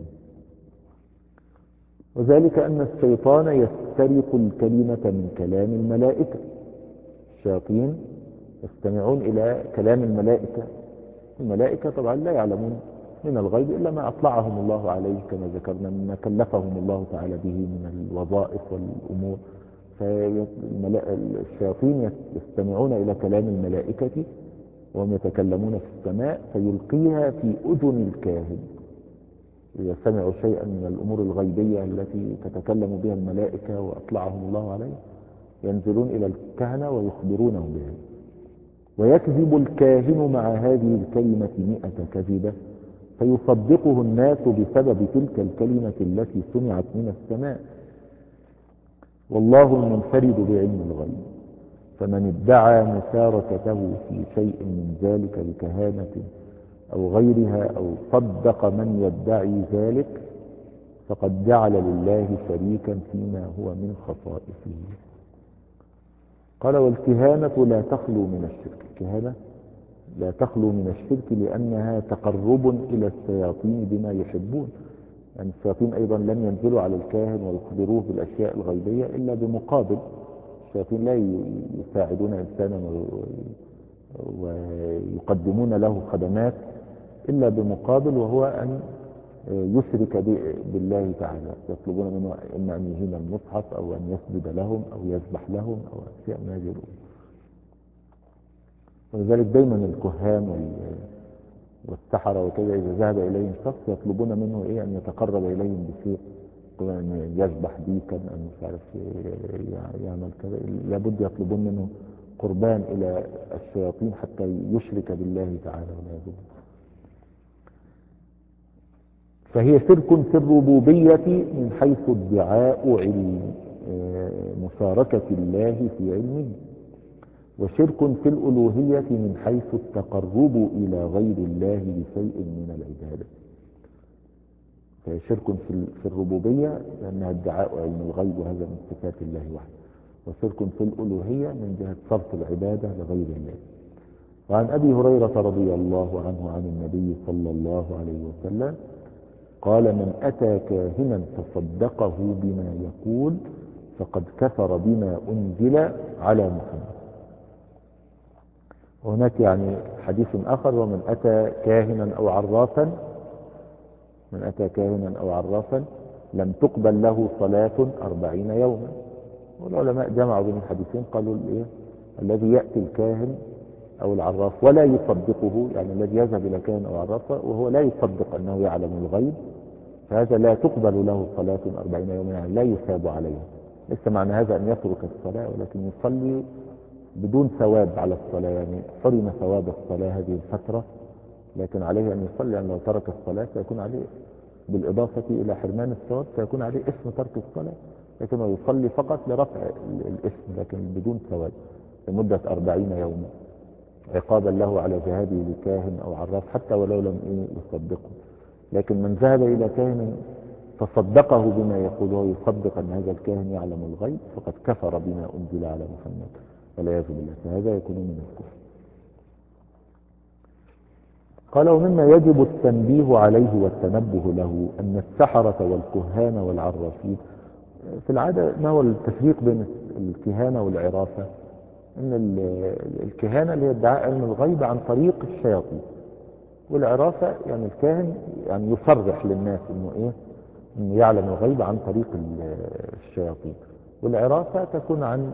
وذلك أن الشيطان يسترق الكلمة من كلام الملائكة، الشياطين يستمعون إلى كلام الملائكة، الملائكة طبعا لا يعلمون من الغيب إلا ما أطلعهم الله عليه كما ذكرنا مما كلفهم الله تعالى به من الوظائف والأمور. فالشياطين يستمعون إلى كلام الملائكة وهم يتكلمون في السماء فيلقيها في أذن الكاهن إذا سمعوا شيئا من الأمور الغيبية التي تتكلم بها الملائكة وأطلعهم الله عليه ينزلون إلى الكهنة ويخبرونهم بها، ويكذب الكاهن مع هذه الكلمة مئة كذبة فيصدقه الناس بسبب تلك الكلمة التي سمعت من السماء، والله المنفرد بعلم الغيب، فمن ادعى مشاركته في شيء من ذلك بكهانة أو غيرها أو صدق من يدعي ذلك فقد جعل لله شريكا فيما هو من خصائصه. قال والكهانة لا تخلو من الشرك، الكهانة لا تخلو من الشرك لأنها تقرب إلى الشياطين بما يحبون، يعني الشياطين أيضا لم ينزلوا على الكاهن ويخبروه بالأشياء الغيبية إلا بمقابل، الشياطين لا يساعدون إنسانا ويقدمون له خدمات إلا بمقابل وهو أن يشرك بالله تعالى، يطلبون منه إما أن يهين المصحف أو أن يسجد لهم أو يذبح لهم أو أشياء من هذه الأمور. ولذلك دايما الكهان والسحرة وكذا إذا ذهب إليهم شخص يطلبون منه إيه أن يتقرب إليهم بشيء، أن يذبح ديكا أن مش عارف يعمل كذا، لابد يطلبون منه قربان إلى الشياطين حتى يشرك بالله تعالى ولا يذبح. فهي شرك في الربوبية من حيث ادعاء علم مشاركة الله في علمه، وشرك في الألوهية من حيث التقرب إلى غير الله بشيء من العبادة. فهي شرك في الربوبية لأنها ادعاء علم الغيب وهذا من صفات الله وحده، وشرك في الألوهية من جهة صرف العبادة لغير الله. وعن أبي هريرة رضي الله عنه عن النبي صلى الله عليه وسلم قال من أتى كاهنا فصدقه بما يقول فقد كفر بما أنزل على محمد. وهناك يعني حديث آخر ومن أتى كاهنا أو عرافا من أتى كاهنا أو عرافا لم تقبل له صلاة أربعين يوما. والعلماء جمعوا بين الحديثين قالوا الإيه الذي يأتي الكاهن أو العراف ولا يصدقه، يعني الذي يذهب إلى كاهن أو عراف وهو لا يصدق أنه يعلم الغيب فهذا لا تقبل له صلاة أربعين يوما، يعني لا يثاب عليها. ليس معنى هذا أن يترك الصلاة ولكن يصلي بدون ثواب على الصلاة، يعني حرم ثواب الصلاة هذه الفترة، لكن عليه أن يصلي. يعني لو ترك الصلاة سيكون عليه بالإضافة إلى حرمان الثواب سيكون عليه اسم ترك الصلاة، لكنه يصلي فقط لرفع الاسم لكن بدون ثواب لمدة أربعين يوما، عقابا له على ذهابه لكاهن أو عراف حتى ولو لم إيه يصدقه. لكن من ذهب إلى كاهن فصدقه بما يقوله ويصدق أن هذا الكاهن يعلم الغيب فقد كفر بما أنزل على محمد والعياذ بالله، فهذا يكون من الكفر. قال ومما يجب التنبيه عليه والتنبه له أن السحرة والكهان والعرافين، في العادة ما هو التفريق بين الكهانة والعرافة؟ ان الكهانة اللي هي ادعاء علم الغيب عن طريق الشياطين، والعرافة يعني الكاهن يعني يصرح للناس انه ايه، انه يعلم الغيب عن طريق الشياطين. والعرافة تكون عن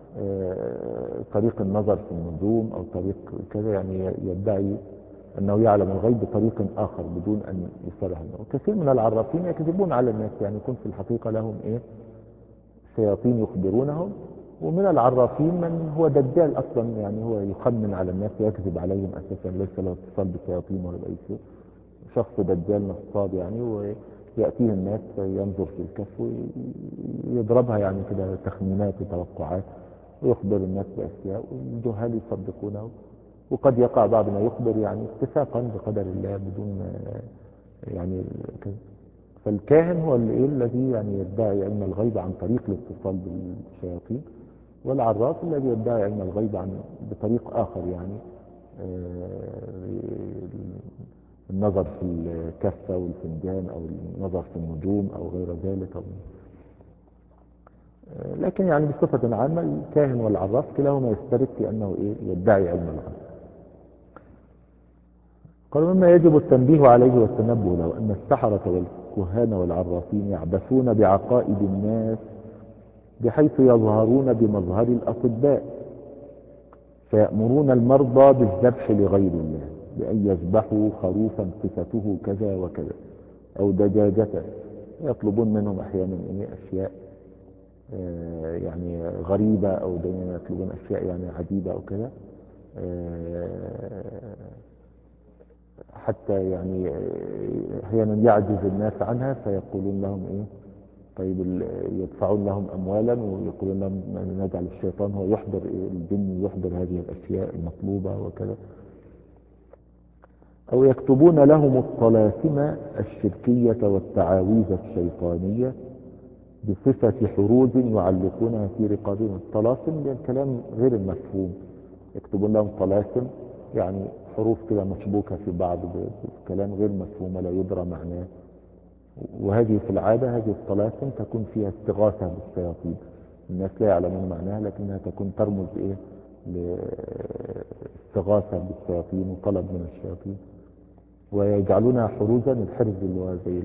طريق النظر في النجوم او طريق كذا، يعني يدعي انه يعلم الغيب بطريق اخر بدون ان يصرح له. وكثير من العرافين يكذبون على الناس، يعني يكون في الحقيقة لهم ايه شياطين يخبرونهم، ومن العرافين من هو دجال اصلا، يعني هو يخمن على الناس ويكذب عليهم اساسا، ليس له اتصال بالشياطين ولا باي شيء، شخص دجال نصاب يعني، وياتيه الناس ينظر في الكف ويضربها يعني كده تخمينات وتوقعات ويخبر الناس باشياء والجهال يصدقونه، وقد يقع بعض ما يخبر يعني اتفاقا بقدر الله بدون يعني كذا. فالكاهن هو اللي إيه الذي يعني يدعي علم الغيب عن طريق الاتصال بالشياطين، والعراف الذي يدعي علم الغيب عن بطريق آخر، يعني النظر في الكفة والفنجان أو النظر في النجوم أو غير ذلك أو لكن يعني بصفة عامة الكاهن والعراف كلاهما يشترك في أنه إيه يدعي علم الغيب. قال مما يجب التنبيه عليه والتنبه له أن السحرة والكهان والعرافين يعبثون بعقائد الناس بحيث يظهرون بمظهر الأطباء، فيأمرون المرضى بالذبح لغير الله بأن يذبحوا خروفا صفته كذا وكذا أو دجاجة، يطلبون منهم أحيانا أشياء يعني غريبة أو يطلبون أشياء يعني عجيبة أو كذا، حتى يعني احيانا يعجز الناس عنها فيقولون لهم ايه طيب يدفعون لهم اموالا ويقولون لهم نجعل الشيطان هو يحضر إيه الجن يحضر هذه الاشياء المطلوبة وكذا، او يكتبون لهم الطلاسم الشركية والتعاويذ الشيطانية بصفة حروز يعلقونها في رقابهم. الطلاسم ده الكلام غير المفهوم، يكتبون لهم طلاسم يعني حروف كده مشبوكة في بعض بكلام غير مفهوم ولا يدرى معناه، وهذه في العادة هذه الطلاسم تكون فيها استغاثة بالشياطين، الناس لا يعلمون معناها لكنها تكون ترمز ايه لاستغاثة بالشياطين وطلب من الشياطين، ويجعلونها حروزا. الحرز اللي هو زي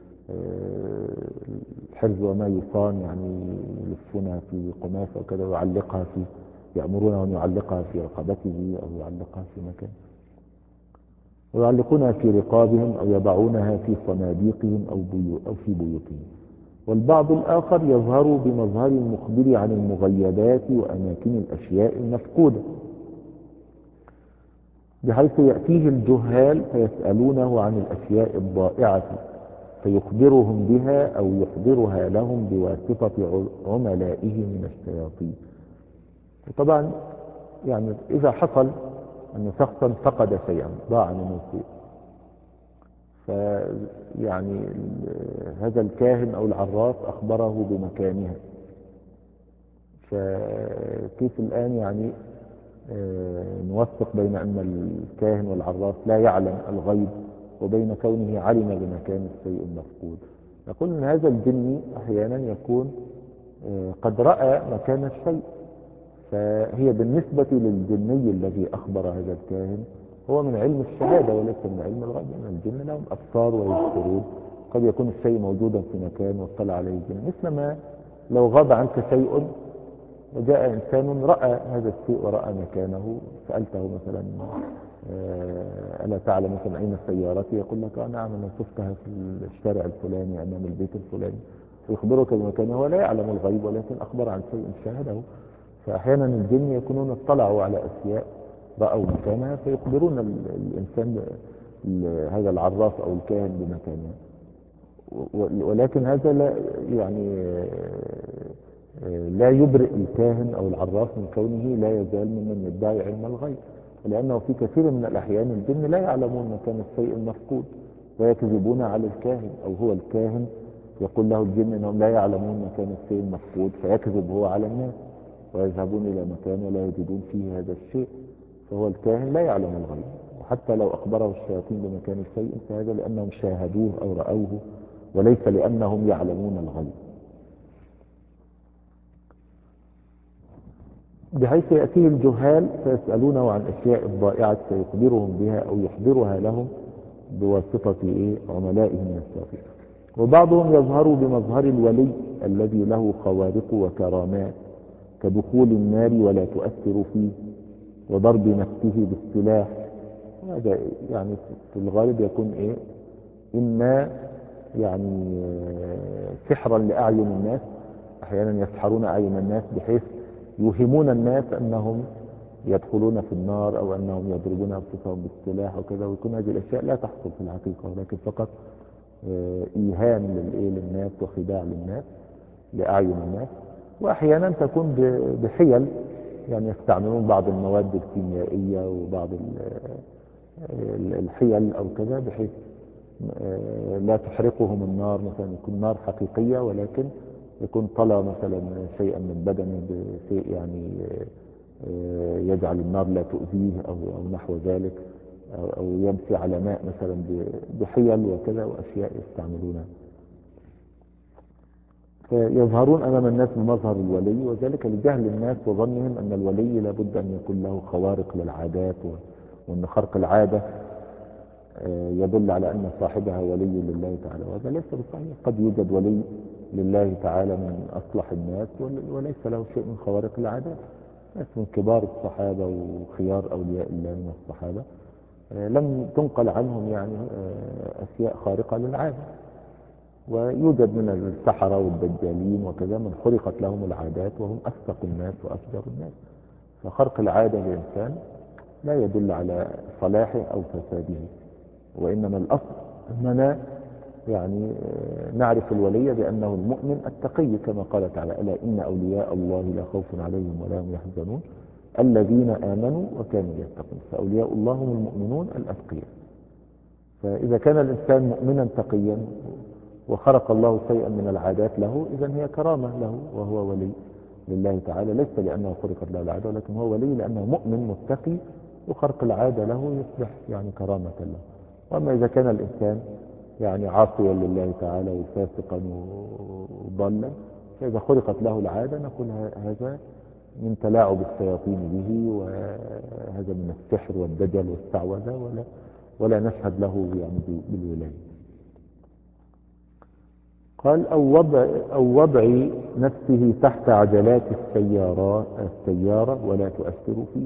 الحرز وما يصان يعني يلفونها في قماش او كده ويعلقها في، يأمرونه أن يعلقها في رقبته أو يعلقها في مكان، ويعلقونها في رقابهم أو يضعونها في صناديقهم أو, بيو أو في بيوتهم. والبعض الآخر يظهر بمظهر المخبر عن المغيبات وأماكن الأشياء المفقودة، بحيث يأتيه الجهال فيسألونه عن الأشياء الضائعة فيخبرهم بها أو يخبرها لهم بواسطة عملائه من الشياطين. وطبعا يعني إذا حصل أن شخصا فقد شيئا ضاع منه شيء، فيعني هذا الكاهن أو العراف أخبره بمكانها، فكيف الآن يعني نوفق بين أن الكاهن والعراف لا يعلم الغيب وبين كونه علم بمكان الشيء المفقود؟ نقول أن هذا الجني أحيانا يكون قد رأى مكان الشيء، فهي بالنسبة للجني الذي أخبر هذا الكاهن هو من علم الشهادة وليس من علم الغيب، لأن الجن لهم أبصار ويبصرون، قد يكون الشيء موجودا في مكان واطلع عليه الجن، مثل ما لو غاب عنك شيء وجاء إنسان رأى هذا الشيء ورأى مكانه، سألته مثلا ألا تعلم مثلا أين سيارتي؟ يقول لك نعم أنا شفتها في الشارع الفلاني أمام البيت الفلاني، ويخبرك بمكانه، هو لا يعلم الغيب ولكن أخبر عن شيء شاهده. فأحيانا الجن يكونون اطلعوا على أشياء رأوا مكانها فيخبرون ال- الإنسان ال- هذا العراف أو الكاهن بمكانها. و- ولكن هذا لا يعني آه، لا يبرئ الكاهن أو العراف من كونه لا يزال ممن يدعي علم الغيب، لأنه في كثير من الأحيان الجن لا يعلمون مكان الشيء المفقود ويكذبون على الكاهن، أو هو الكاهن يقول له الجن أنهم لا يعلمون مكان الشيء المفقود فيكذب هو على الناس ويذهبون إلى مكان ولا يجدون فيه هذا الشيء. فهو الكاهن لا يعلم الغيب، وحتى لو أخبره الشياطين بمكان الشيء فهذا لأنهم شاهدوه أو رأوه وليس لأنهم يعلمون الغيب. بحيث يأتيه الجهال فيسألونه عن أشياء ضائعة فيخبرهم بها أو يحضرها لهم بواسطة إيه عملائه من السابق. وبعضهم يظهر بمظهر الولي الذي له خوارق وكرامات كدخول النار ولا تؤثر فيه وضرب نفسه بالسلاح. هذا يعني في الغالب يكون إيه إما يعني آه، سحرا لأعين الناس، أحيانا يسحرون أعين الناس بحيث يوهمون الناس أنهم يدخلون في النار أو أنهم يضربون أنفسهم بالسلاح وكذا، ويكون هذه الأشياء لا تحصل في الحقيقة ولكن فقط آه، إيهام للإيه للناس وخداع للناس لأعين الناس. وأحيانا تكون ب- بحيل، يعني يستعملون بعض المواد الكيميائية وبعض ال- ال- الحيل أو كذا بحيث آه، لا تحرقهم النار، مثلا يكون نار حقيقية ولكن يكون طلع مثلا شيئا من بدنه بشيء يعني آه، يجعل النار لا تؤذيه أو, أو نحو ذلك، أو, أو يمشي على ماء مثلا ب- بحيل وكذا وأشياء يستعملونها. فيظهرون أمام الناس بمظهر الولي، وذلك لجهل الناس وظنهم أن الولي لابد أن يكون له خوارق للعادات و- وأن خرق العادة آه، يدل على أن صاحبها ولي لله تعالى، وهذا ليس بصحيح. قد يوجد ولي لله تعالى من أصلح الناس ول- وليس له شيء من خوارق العادات. ناس من كبار الصحابة وخيار أولياء الله من الصحابة آه، لم تنقل عنهم يعني آه، أشياء خارقة للعادة. ويوجد من السحرة والدجالين وكذا من خلقت لهم العادات وهم أفسق الناس وأفجر الناس. فخرق العادة للإنسان لا يدل على صلاحه أو فساده، وإنما الأصل أننا يعني آه، نعرف الولي بأنه المؤمن التقي كما قال تعالى: ألا إن أولياء الله لا خوف عليهم ولا هم يحزنون الذين آمنوا وكانوا يتقون. فأولياء الله هم المؤمنون الأتقياء. فإذا كان الإنسان مؤمنا تقيا وخرق الله شيئا من العادات له، إذن هي كرامة له وهو ولي لله تعالى، ليس لأنه خرقت له العادة ولكن هو ولي لأنه مؤمن متقي، وخرق العادة له يصبح يعني كرامة له. وأما إذا كان الإنسان يعني عاصيا لله تعالى وفاسقا وضالا، فإذا خلقت له العادة نقول هذا من تلاعب الشياطين به، وهذا من السحر والدجل والسعوذة، ولا ولا نشهد له يعني بالولاية. قال: أو وضع, أو وضع نفسه تحت عجلات السيارة, السيارة ولا تؤثر فيه،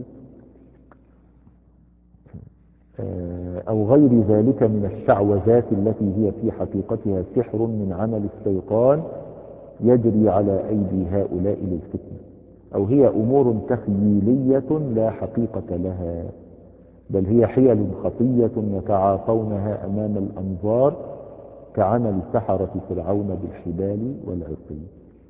أو غير ذلك من الشعوذات التي هي في حقيقتها سحر من عمل الشيطان يجري على أيدي هؤلاء للفتنة، أو هي أمور تخييلية لا حقيقة لها، بل هي حيل خطية يتعاطونها أمام الأنظار كعمل سحرة فرعون بالحبال والعصي.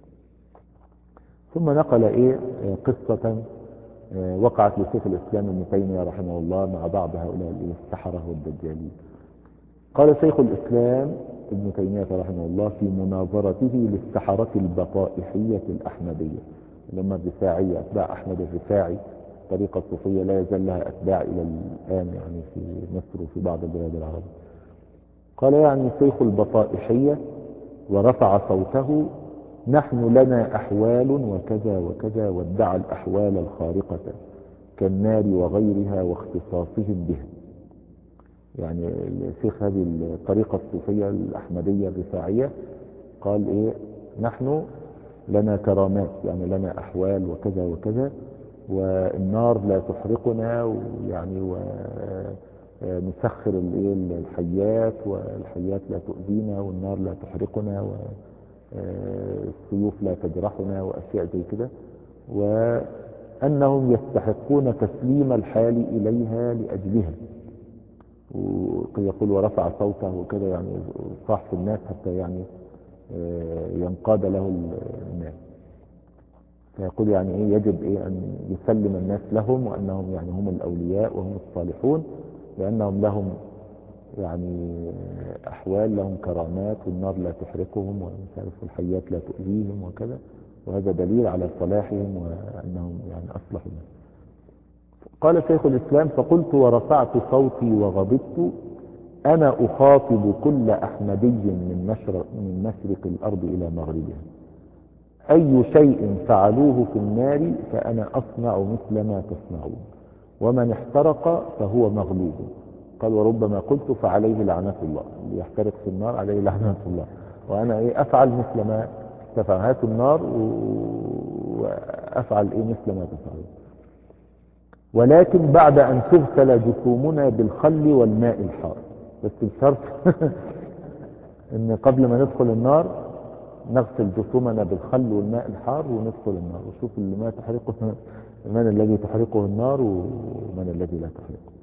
ثم نقل إيه قصة وقعت لشيخ الإسلام ابن تيمية رحمه الله مع بعض هؤلاء السحرة والدجالين. قال شيخ الإسلام ابن تيمية رحمه الله في مناظرته للسحرة البطائحية الأحمدية، لما الرفاعية أتباع أحمد الرفاعي طريقة الصوفية لا يزال لها أتباع إلى الآن يعني في مصر وفي بعض البلاد العربية. قال يعني شيخ البطائحية ورفع صوته: نحن لنا أحوال وكذا وكذا، وادعى الأحوال الخارقة كالنار وغيرها واختصاصهم بها. يعني الشيخ هذه الطريقة الصوفية الأحمدية الرفاعية قال إيه: نحن لنا كرامات، يعني لنا أحوال وكذا وكذا، والنار لا تحرقنا، ويعني ونسخر الحيات والحيات لا تؤذينا والنار لا تحرقنا والسيوف لا تجرحنا وأشياء زي كده. وأنهم يستحقون تسليم الحال إليها لأجلها. ويقول ورفع صوته وكده يعني صاح في الناس حتى يعني ينقاد له الناس. فيقول يعني ايه يجب ايه ان يسلم الناس لهم، وانهم يعني هم الاولياء وهم الصالحون، لانهم لهم يعني احوال، لهم كرامات، والنار لا تحرقهم ومش عارف الحيات لا تؤذيهم وكذا، وهذا دليل على صلاحهم وانهم يعني اصلحوا. قال شيخ الاسلام: فقلت ورفعت صوتي وغضبت: انا اخاطب كل احمدي من مشرق من مشرق الارض الى مغربها، اي شيء فعلوه في النار فانا اصنع مثل ما تصنعون، ومن احترق فهو مغلوب. قال: وربما قلت فعليه لعنة الله، اللي يحترق في النار عليه لعنة الله، وانا ايه افعل مثل ما تفعل، هاتوا النار وافعل ايه مثل ما تفعلون، ولكن بعد ان تغسل جسومنا بالخل والماء الحار. بس بشرط ان قبل ما ندخل النار نغسل جسومنا بالخل والماء الحار وندخل النار، وشوف اللي ما تحرقه من الذي تحرقه النار ومن الذي لا تحرقه.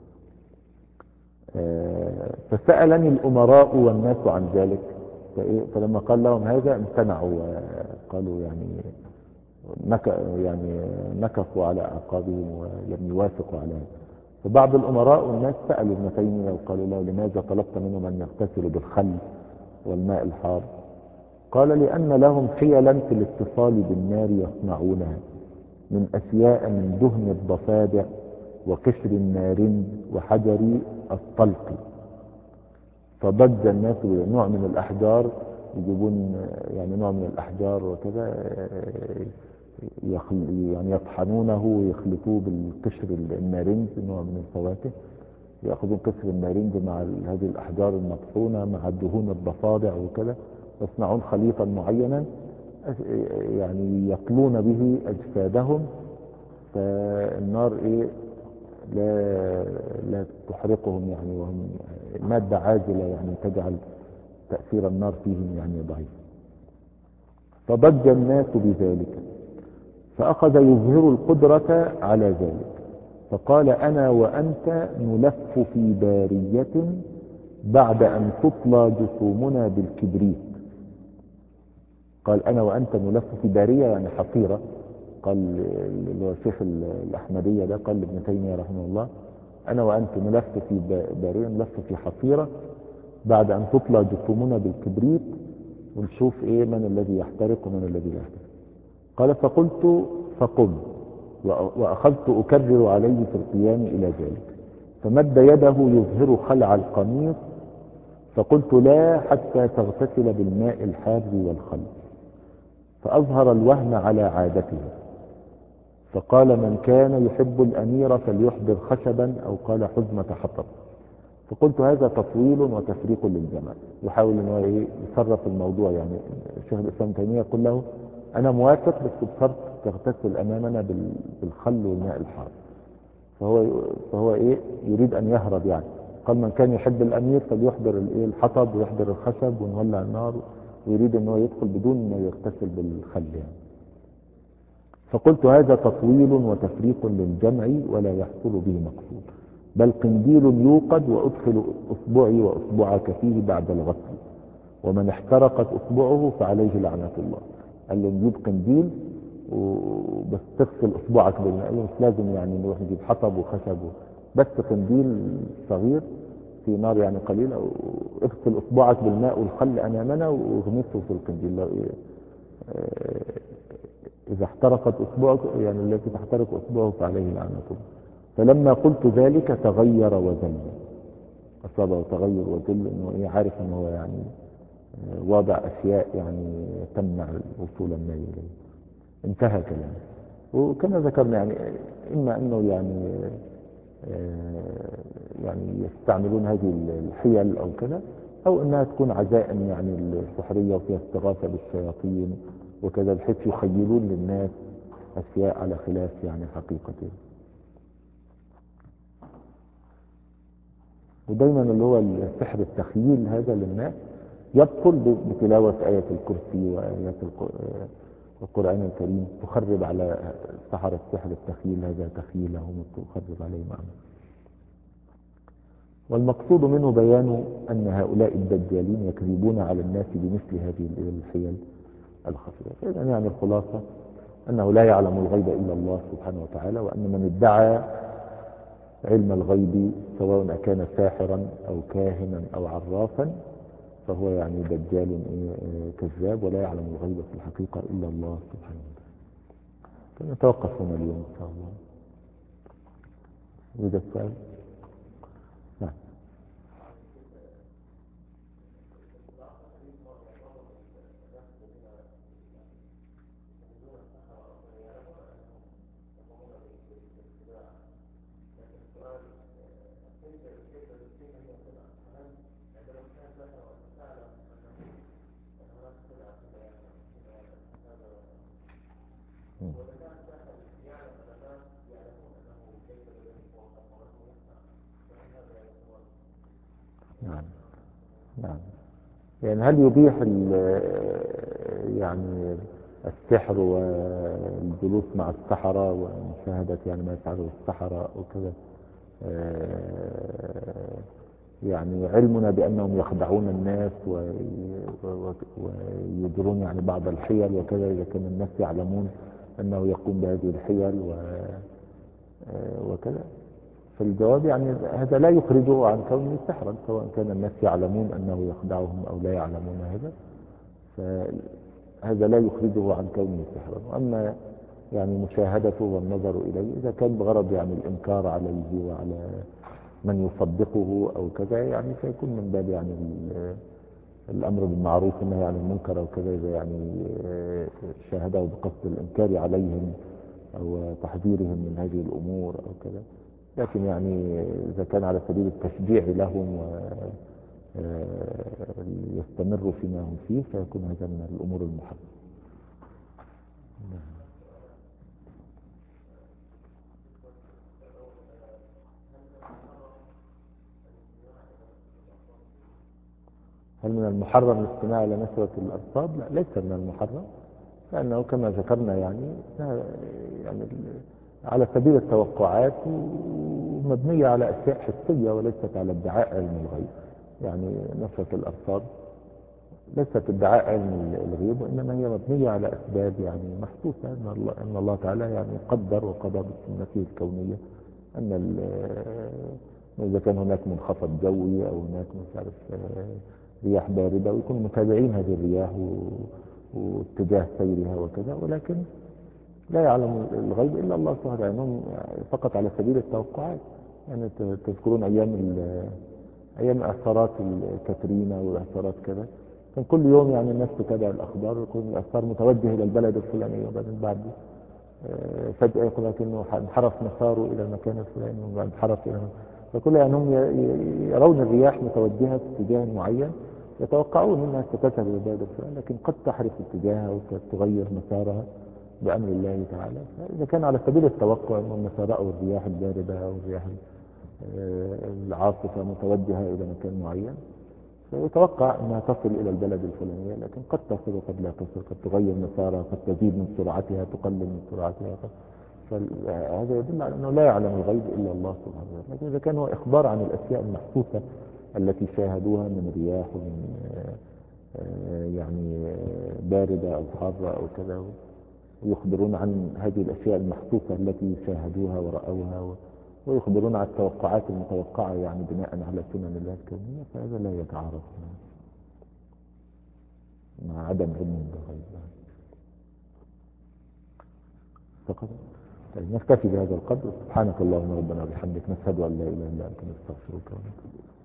فسألني الأمراء والناس عن ذلك، فلما قال لهم هذا امتنعوا وقالوا يعني مك يعني مكثوا على أعقابهم ولم يوافقوا على هذا. فبعض الأمراء والناس سألوا ابن تيمية وقالوا له: لماذا طلبت منهم أن يغتسلوا بالخل والماء الحار؟ قال: لأن لهم حيلا في الاتصال بالنار يصنعونها من أشياء من دهن الضفادع وقشر النارنج وحجر الطلق. فضج الناس بنوع من الأحجار، يجيبون يعني نوع من الأحجار وكذا يعني يطحنونه ويخلطوه بالقشر النارنج، نوع من الفواكه، يأخذون قشر النارنج مع هذه الأحجار المطحونة مع دهون الضفادع وكذا، يصنعون خليطا معينا يعني يطلون به أجسادهم، فالنار ايه لا لا تحرقهم يعني، وهم مادة عازلة يعني تجعل تأثير النار فيهم يعني ضعيف. فضج الناس بذلك، فأخذ يظهر القدرة على ذلك، فقال: أنا وأنت نلف في بارية بعد أن تطلى جسومنا بالكبريت. قال: أنا وأنت نلف في بارية يعني حصيرة. قال اللي هو الشيخ الأحمدية ده قال لابن تيمية رحمه الله: أنا وأنت نلف في بارية، نلف في حصيرة بعد أن تطلى جسومنا بالكبريت، ونشوف إيه من الذي يحترق ومن الذي لا يحترق. قال: فقلت فقم، وأخذت أكرر عليه في القيام إلى ذلك، فمد يده يظهر خلع القميص، فقلت: لا حتى تغتسل بالماء الحار والخل. فأظهر الوهن على عادته، فقال: من كان يحب الأمير فليحضر خشبا، أو قال حزمة حطب. فقلت: هذا تطويل وتفريق للجمع. يحاول ان هو ايه يصرف الموضوع، يعني الشيخ الاسلام تيميه يقول له: انا موافق بس بشرط تغتسل امامنا بالخل والماء الحار. فهو فهو ايه يريد ان يهرب يعني. قال: من كان يحب الامير فليحضر الايه الحطب ويحضر الخشب ونولع النار، ويريد ان هو يدخل بدون ما يغتسل بالخل يعني. فقلت: هذا تطويل وتفريق للجمع ولا يحصل به مقصود، بل قنديل يوقد وأدخل أصبعي وأصبعك فيه بعد الغسل، ومن احترقت أصبعه فعليه لعنة الله. قال له: نجيب قنديل وبس تغسل أصبعك بالماء، مش لازم يعني نروح نجيب حطب وخشب، بس قنديل صغير في نار يعني قليلة، واغسل أصبعك بالماء والخل أمامنا واغمسه في القنديل. إذا احترقت أصبعك يعني التي تحترق أصبعه فعليه لعنة الله. فلما قلت ذلك تغير وذل، أصابه تغير وذل، إنه إيه عارف إنه هو يعني وضع أشياء يعني تمنع وصول النار إليه. انتهى كلامه. وكما ذكرنا يعني إما أنه يعني يعني يستعملون هذه الحيل أو كذا، أو أنها تكون عزائم يعني السحرية وفيها استغاثة بالشياطين وكذا، بحيث يخيلون للناس أشياء على خلاف يعني حقيقته. ودايما اللي هو السحر التخييل هذا للناس يبطل بتلاوة آية الكرسي وآيات القرآن الكريم تخرب على سحرة السحر التخيل، هذا تخيلهم تخرب عليه معنى. والمقصود منه بيان أن هؤلاء الدجالين يكذبون على الناس بمثل هذه الحيل الخفية. فإذا يعني الخلاصة أنه لا يعلم الغيب إلا الله سبحانه وتعالى، وأن من ادعى علم الغيب سواء كان ساحرا أو كاهنا أو عرافا فهو يعني دجال كذاب، ولا يعلم الغيب في الحقيقة إلا الله سبحانه وتعالى. نتوقف هنا اليوم إن شاء الله. إذا السؤال نعم. نعم نعم. يعني هل يبيح يعني السحر والجلوس مع السحرة ومشاهدة يعني ما يفعله السحرة وكذا، يعني علمنا بأنهم يخدعون الناس ويجرون يعني بعض الحيل وكذا، إذا كان الناس يعلمون أنه يقوم بهذه الحيل وكذا، فالجواب يعني هذا لا يخرجه عن كونه سحرا، سواء كان الناس يعلمون أنه يخدعهم أو لا يعلمون هذا، فهذا لا يخرجه عن كونه سحرا. وأما يعني مشاهدته والنظر إليه إذا كان بغرض يعني الإنكار عليه وعلى من يصدقه أو كذا، يعني سيكون من باب يعني الأمر بالمعروف والنهي عن المنكر أو كذا، إذا يعني شاهده بقصد الإنكار عليهم أو تحذيرهم من هذه الأمور أو كذا. لكن يعني إذا كان على سبيل التشجيع لهم ويستمروا فيما هم فيه فيكون هذا من الأمور المحرمة. هل من المحرم الاستماع إلى نشرة الأرصاد؟ لا، ليس من المحرم، لأنه كما ذكرنا يعني يعني على سبيل التوقعات ومبنية على أشياء حسية وليست على ادعاء علم الغيب. يعني نشرة الأرصاد ليست ادعاء علم الغيب، وإنما هي مبنية على أسباب يعني محسوسة، أن الله, أن الله تعالى يعني قدر وقضى بسنته الكونية أن إذا كان هناك منخفض جوي أو هناك مش عارف رياح باردة ويكونوا متابعين هذه الرياح واتجاه سيرها وكذا، ولكن لا يعلم الغيب إلا الله سبحانه وتعالى، يعني فقط على سبيل التوقعات. يعني تذكرون أيام أيام إعصارات كاترينا وإعصارات كذا، كان كل يوم يعني الناس تتابع الأخبار ويكون الإعصار متوجه إلى البلد الفلاني، وبعدين بعد فجأة يقول لك إنه انحرف مساره إلى المكان الفلاني وبعد انحرف إلى مكان. فكل يعني هم يرون الرياح متوجهة في اتجاه معين، يتوقعون أنها ستذهب إلى البلد الفلاني، لكن قد تحرف اتجاهها وتغير مسارها بأمر الله تعالى. فإذا كان على سبيل التوقع أن مسار أو الرياح الباردة أو الرياح العاصفة متوجهة إلى مكان معين، فيتوقع أنها تصل إلى البلد الفلانية، لكن قد تصل وقد لا تصل، قد تغير مسارها، قد تزيد من سرعتها، تقلل من سرعتها. فهذا يدل على أنه لا يعلم الغيب إلا الله سبحانه وتعالى. لكن إذا كان هو إخبار عن الأشياء المحسوسة التي شاهدوها من رياح ومن يعني باردة أو حارة أو كذا، ويخبرون عن هذه الأشياء المحسوسة التي شاهدوها ورأوها، ويخبرون عن التوقعات المتوقعة يعني بناء على سنن الله الكونية، فهذا لا يتعارض مع عدم علم بالغيب. فقط طيب نكتفي بهذا القدر. سبحانك اللهم ربنا وبحمدك، نشهد أن لا إله إلا أنت، نستغفرك ونتوب إليك.